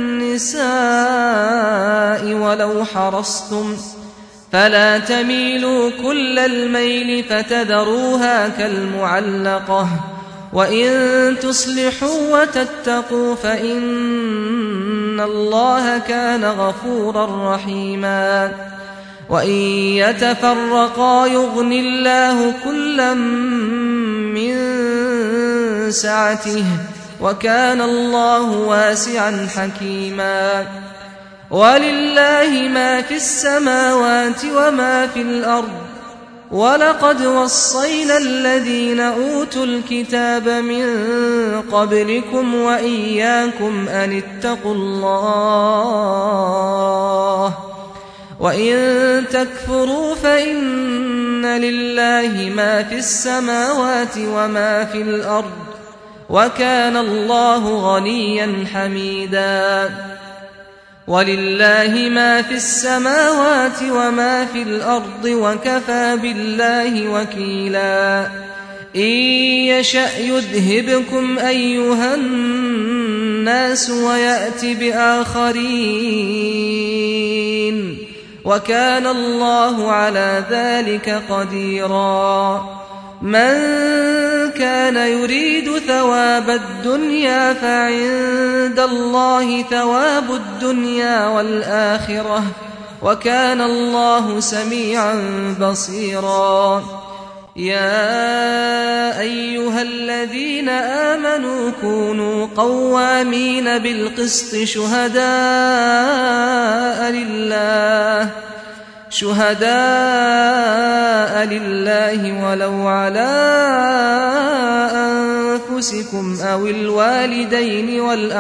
Speaker 2: النساء ولو حرصتم فلا تميلوا كل الميل فتذروها كالمعلقة وإن تصلحوا وتتقوا فإن الله كان غفورا رحيما وإن يتفرقا يغني الله كلا من سعته وكان الله واسعا حكيما ولله ما في السماوات وما في الأرض ولقد وصينا الذين أوتوا الكتاب من قبلكم وإياكم أن اتقوا الله وإن تكفروا فإن لله ما في السماوات وما في الأرض وكان الله غنيا حميدا ولله ما في السماوات وما في الأرض وكفى بالله وكيلا إن يشأ يذهبكم أيها الناس ويأت بآخرين وكان الله على ذلك قديرا من كان يريد ثواب الدنيا فعند الله ثواب الدنيا والآخرة وكان الله سميعا بصيرا يا أيها الذين آمنوا كونوا قوامين بالقسط شهداء لله شهداء لله ولو على أنفسكم أو الوالدين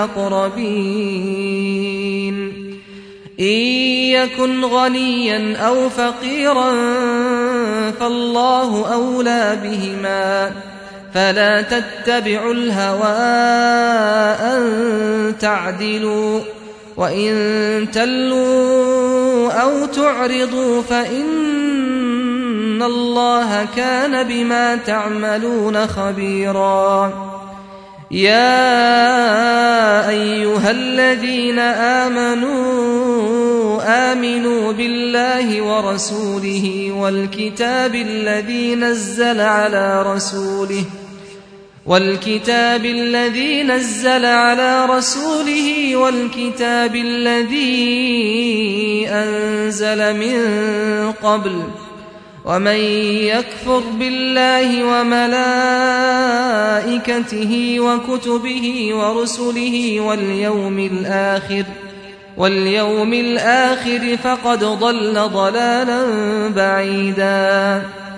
Speaker 2: والأقربين إن يكن غنيا أو فقيرا فالله أولى بهما فلا تتبعوا الهوى أن تعدلوا وإن تلوا أو تعرضوا فإن الله كان بما تعملون خبيرا يا أيها الذين آمنوا آمنوا بالله ورسوله والكتاب الذي نزل على رسوله والكتاب الذي نزل على رسوله والكتاب الذي أنزل من قبل ومن يكفر بالله وملائكته وكتبه ورسله واليوم الآخر واليوم الآخر فقد ضل ضلالا بعيدا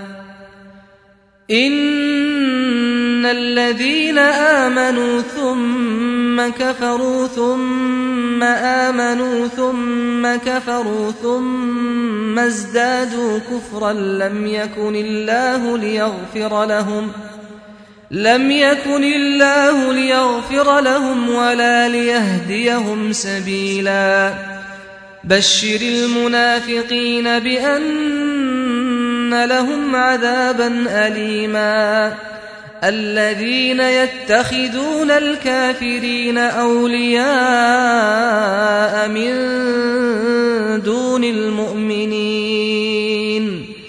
Speaker 2: إن الذين آمنوا ثم كفروا ثم آمنوا ثم كفروا ثم ازدادوا كفرا لم يكن الله ليغفر لهم لم يكن الله ليغفر لهم ولا ليهديهم سبيلا بشر المنافقين بأن لهم عذابا أليما الذين يتخذون الكافرين أولياء من دون المؤمنين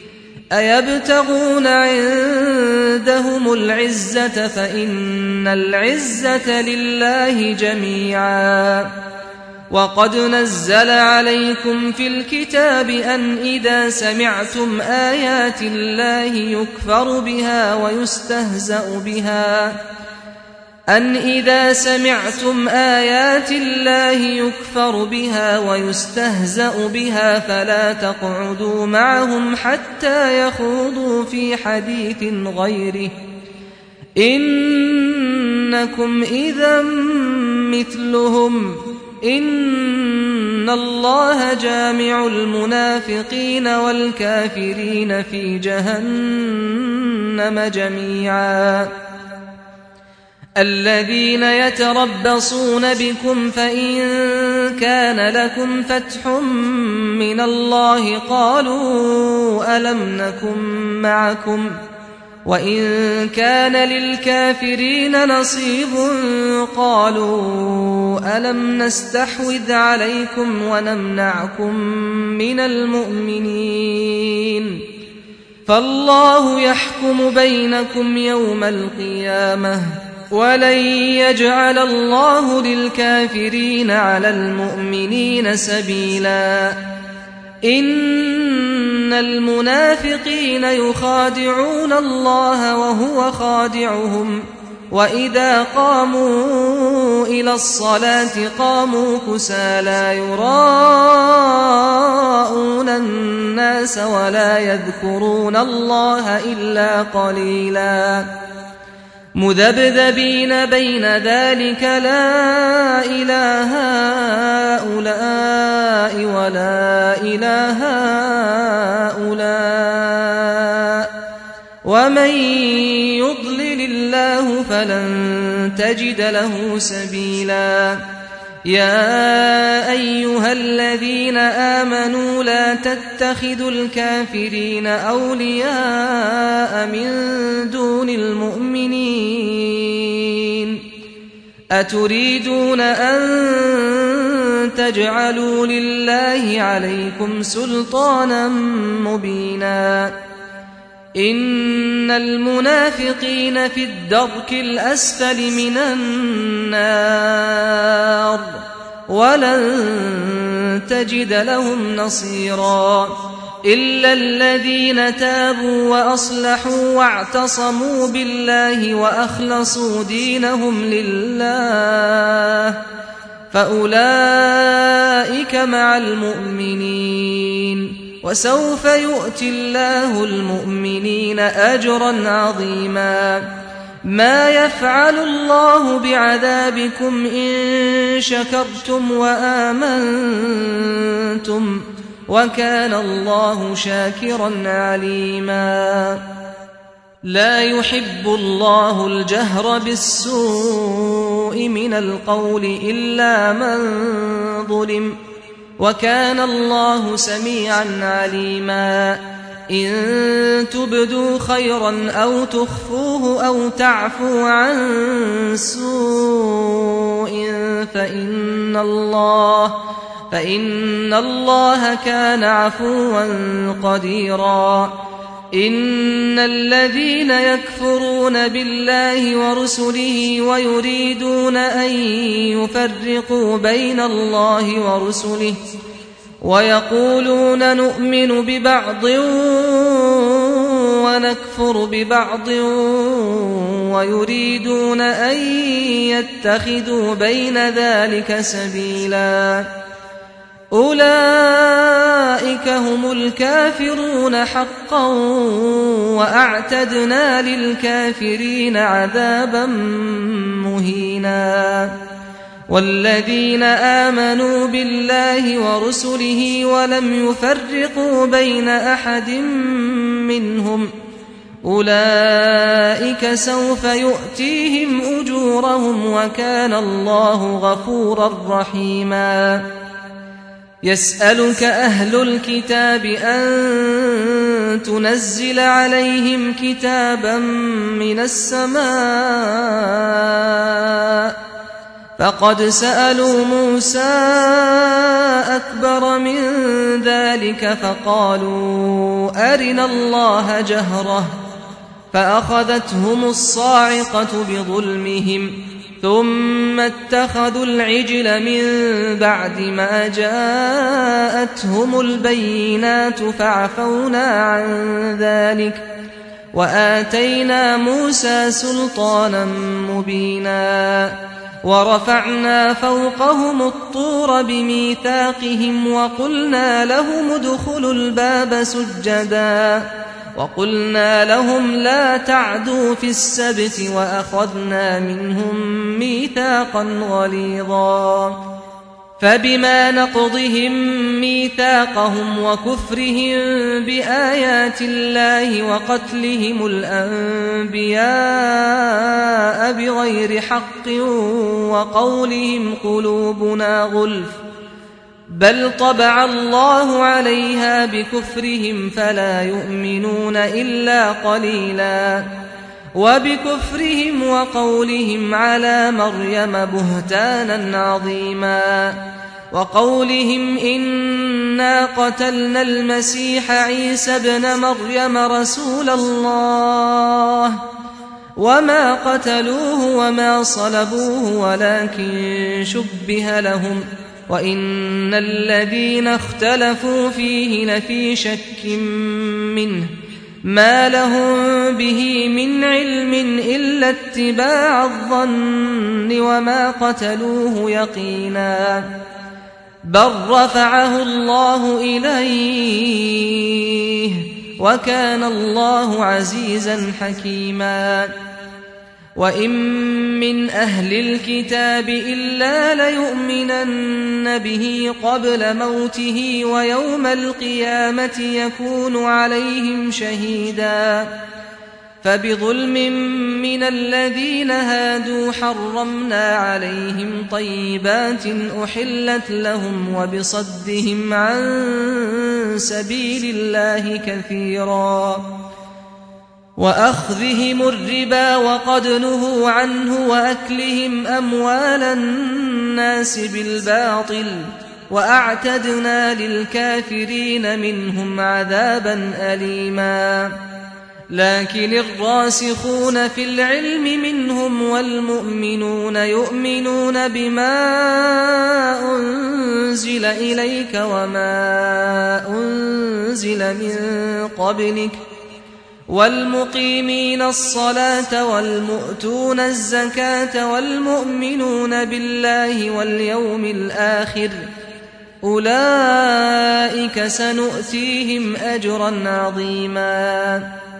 Speaker 2: أيبتغون عندهم العزة فإن العزة لله جميعا وقد نزل عليكم في الكتاب أن إذا سمعتم آيات الله يكفر بها ويستهزأ بها أن إذا سمعتم آيات الله يكفر بها ويستهزأ بها فلا تقعدوا معهم حتى يخوضوا في حديث غيره إنكم إذا مثلهم إن الله جامع المنافقين والكافرين في جهنم جميعا الذين يتربصون بكم فإن كان لكم فتح من الله قالوا ألم نكن معكم وإن كان للكافرين نصيب قالوا ألم نستحوذ عليكم ونمنعكم من المؤمنين فالله يحكم بينكم يوم القيامة ولن يجعل الله للكافرين على المؤمنين سبيلا إن المنافقين يخادعون الله وهو خادعهم وإذا قاموا إلى الصلاة قاموا كسالى يراءون الناس ولا يذكرون الله إلا قليلا مذبذبين بين ذلك لا إله هؤلاء ولا إله هؤلاء ومن يضلل الله فلن تجد له سبيلا يا أيها الذين آمنوا لا تتخذوا الكافرين أولياء من دون المؤمنين أتريدون أن تجعلوا لله عليكم سلطانا مبينا إن المنافقين في الدرك الأسفل من النار ولن تجد لهم نصيرا إلا الذين تابوا وأصلحوا واعتصموا بالله وأخلصوا دينهم لله فأولئك مع المؤمنين وسوف يؤتي الله المؤمنين أجرا عظيما ما يفعل الله بعذابكم إن شكرتم وآمنتم وكان الله شاكرا عليما لا يحب الله الجهر بالسوء من القول إلا من ظلم وكان الله سميعا عليما إن تبدوا خيرا أو تخفوه أو تعفو عن سوء فإن الله فإن الله كان عفوا قديرا إن الذين يكفرون بالله ورسله ويريدون أن يفرقوا بين الله ورسله ويقولون نؤمن ببعض ونكفر ببعض ويريدون أن يتخذوا بين ذلك سبيلا أولئك هم الكافرون حقا وأعتدنا للكافرين عذابا مهينا والذين آمنوا بالله ورسله ولم يفرقوا بين أحد منهم أولئك سوف يؤتيهم أجورهم وكان الله غفورا رحيما يسألك أهل الكتاب أن تنزل عليهم كتابا من السماء فقد سألوا موسى أكبر من ذلك فقالوا أرنا الله جهرة فأخذتهم الصاعقة بظلمهم ثم اتخذوا العجل من بعد ما جاءتهم البينات فعفونا عن ذلك وآتينا موسى سلطانا مبينا ورفعنا فوقهم الطور بميثاقهم وقلنا لهم ادخلوا الباب سجدا وقلنا لهم لا تعدوا في السبت وأخذنا منهم ميثاقا غليظا فبما نقضهم ميثاقهم وكفرهم بآيات الله وقتلهم الأنبياء بغير حق وقولهم قلوبنا غلف بل طبع الله عليها بكفرهم فلا يؤمنون إلا قليلا وبكفرهم وقولهم على مريم بهتانا عظيما وقولهم إنا قتلنا المسيح عيسى ابن مريم رسول الله وما قتلوه وما صلبوه ولكن شبه لهم وإن الذين اختلفوا فيه لفي شك منه ما لهم به من علم إلا اتباع الظن وما قتلوه يقينا بل رفعه الله إليه وكان الله عزيزا حكيما وإن من أهل الكتاب إلا ليؤمنن به قبل موته ويوم القيامة يكون عليهم شهيدا فبظلم من الذين هادوا حرمنا عليهم طيبات أحلت لهم وبصدهم عن سبيل الله كثيرا وأخذهم الربا وقد نهوا عنه وأكلهم أموال الناس بالباطل وأعتدنا للكافرين منهم عذابا أليما لكن الراسخون في العلم منهم والمؤمنون يؤمنون بما أنزل إليك وما أنزل من قبلك والمقيمين الصلاة والمؤتون الزكاة والمؤمنون بالله واليوم الآخر أولئك سنؤتيهم أجرا عظيما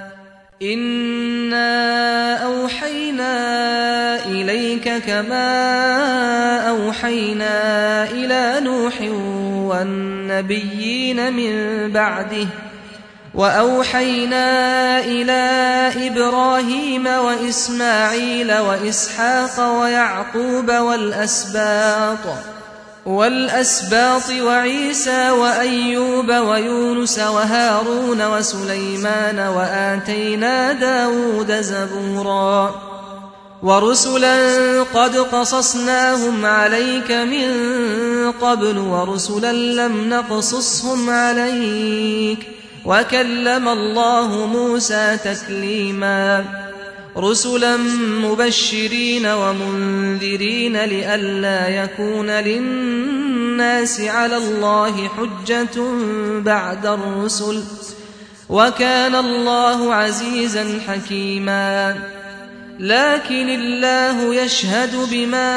Speaker 2: إنا أوحينا إليك كما أوحينا إلى نوح والنبيين من بعده وأوحينا إلى إبراهيم وإسماعيل وإسحاق ويعقوب والأسباط والأسباط وعيسى وأيوب ويونس وهارون وسليمان وآتينا داود زبورا ورسلا قد قصصناهم عليك من قبل ورسلا لم نقصصهم عليك وكلم الله موسى تكليما رسلا مبشرين ومنذرين لئلا يكون للناس على الله حجة بعد الرسل وكان الله عزيزا حكيما لكن الله يشهد بما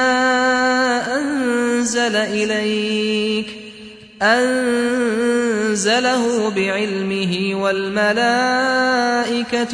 Speaker 2: أنزل إليك أنزله بعلمه والملائكة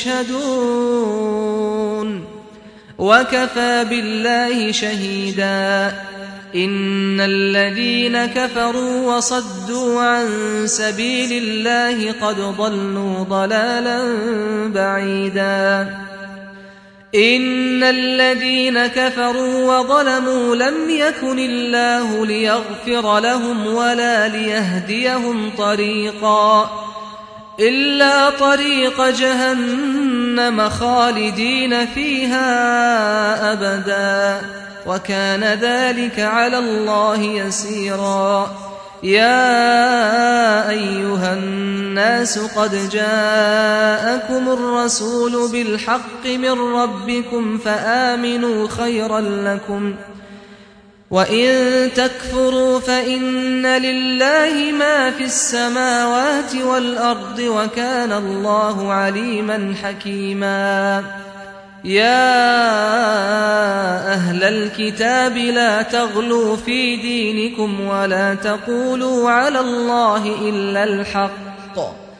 Speaker 2: يشهدون وكفى بالله شهيدا إن الذين كفروا وصدوا عن سبيل الله قد ضلوا ضلالا بعيدا إن الذين كفروا وظلموا لم يكن الله ليغفر لهم ولا ليهديهم طريقا إلا طريق جهنم خالدين فيها أبدا وكان ذلك على الله يسيرا. يا أيها الناس قد جاءكم الرسول بالحق من ربكم فآمنوا خيرا لكم، وإن تكفروا فإن لله ما في السماوات والأرض وكان الله عليما حكيما. يا أهل الكتاب لا تغلوا في دينكم ولا تقولوا على الله إلا الحق،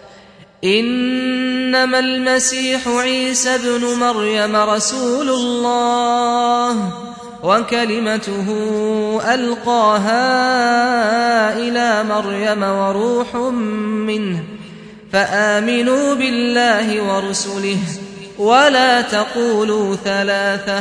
Speaker 2: إنما المسيح عيسى ابن مريم رسول الله وكلمته ألقاها إلى مريم وروح منه، فآمنوا بالله ورسله ولا تقولوا ثلاثة،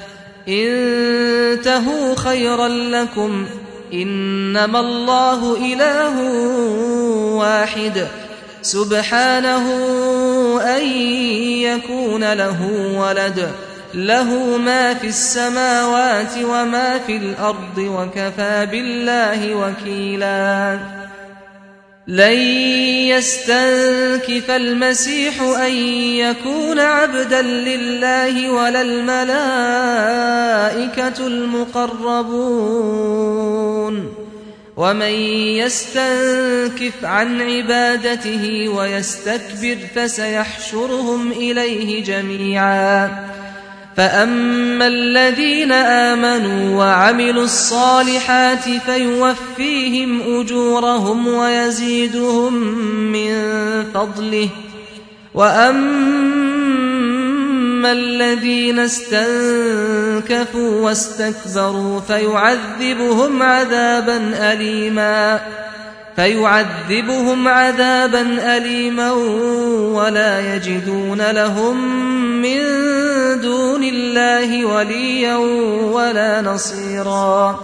Speaker 2: انتهوا خيرا لكم، إنما الله إله واحد سبحانه أن يكون له ولد، له ما في السماوات وما في الأرض وكفى بالله وكيلا. لن يستنكف المسيح أن يكون عبدا لله ولا الملائكة المقربون، ومن يستنكف عن عبادته ويستكبر فسيحشرهم إليه جميعا. فأما الذين آمنوا وعملوا الصالحات فيوفيهم أجورهم ويزيدهم من فضله، وأما الذين استنكفوا واستكبروا فيعذبهم عذابا أليما فيعذبهم عذابا أليما ولا يجدون لهم من دون الله وليا ولا نصيرا.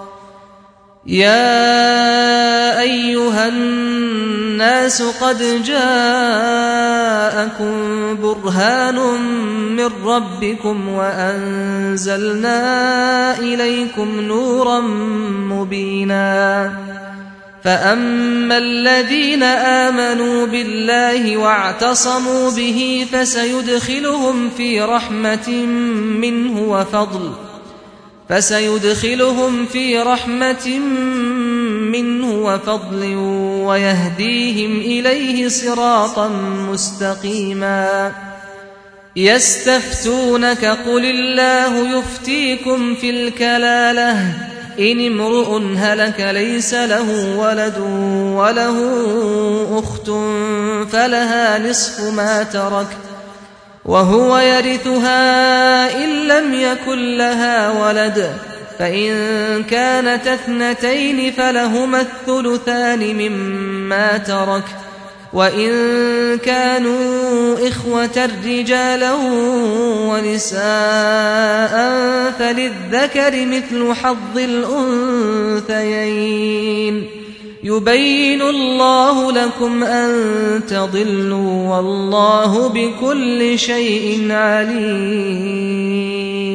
Speaker 2: يا أيها الناس قد جاءكم برهان من ربكم وأنزلنا إليكم نورا مبينا. فأما الذين آمنوا بالله واعتصموا به فسيدخلهم في رحمة منه وفضل فسيدخلهم في رحمة منه وفضل ويهديهم إليه صراطا مستقيما. يستفتونك قل الله يفتيكم في الكلالة إن امرؤ هلك ليس له ولد وله أخت فلها نصف ما ترك وهو يرثها إن لم يكن لها ولد، فإن كانت اثنتين فلهما الثلثان مما ترك، وإن كانوا إخوة رجالا ونساء فللذكر مثل حظ الأنثيين. يبين الله لكم أن تضلوا والله بكل شيء عليم.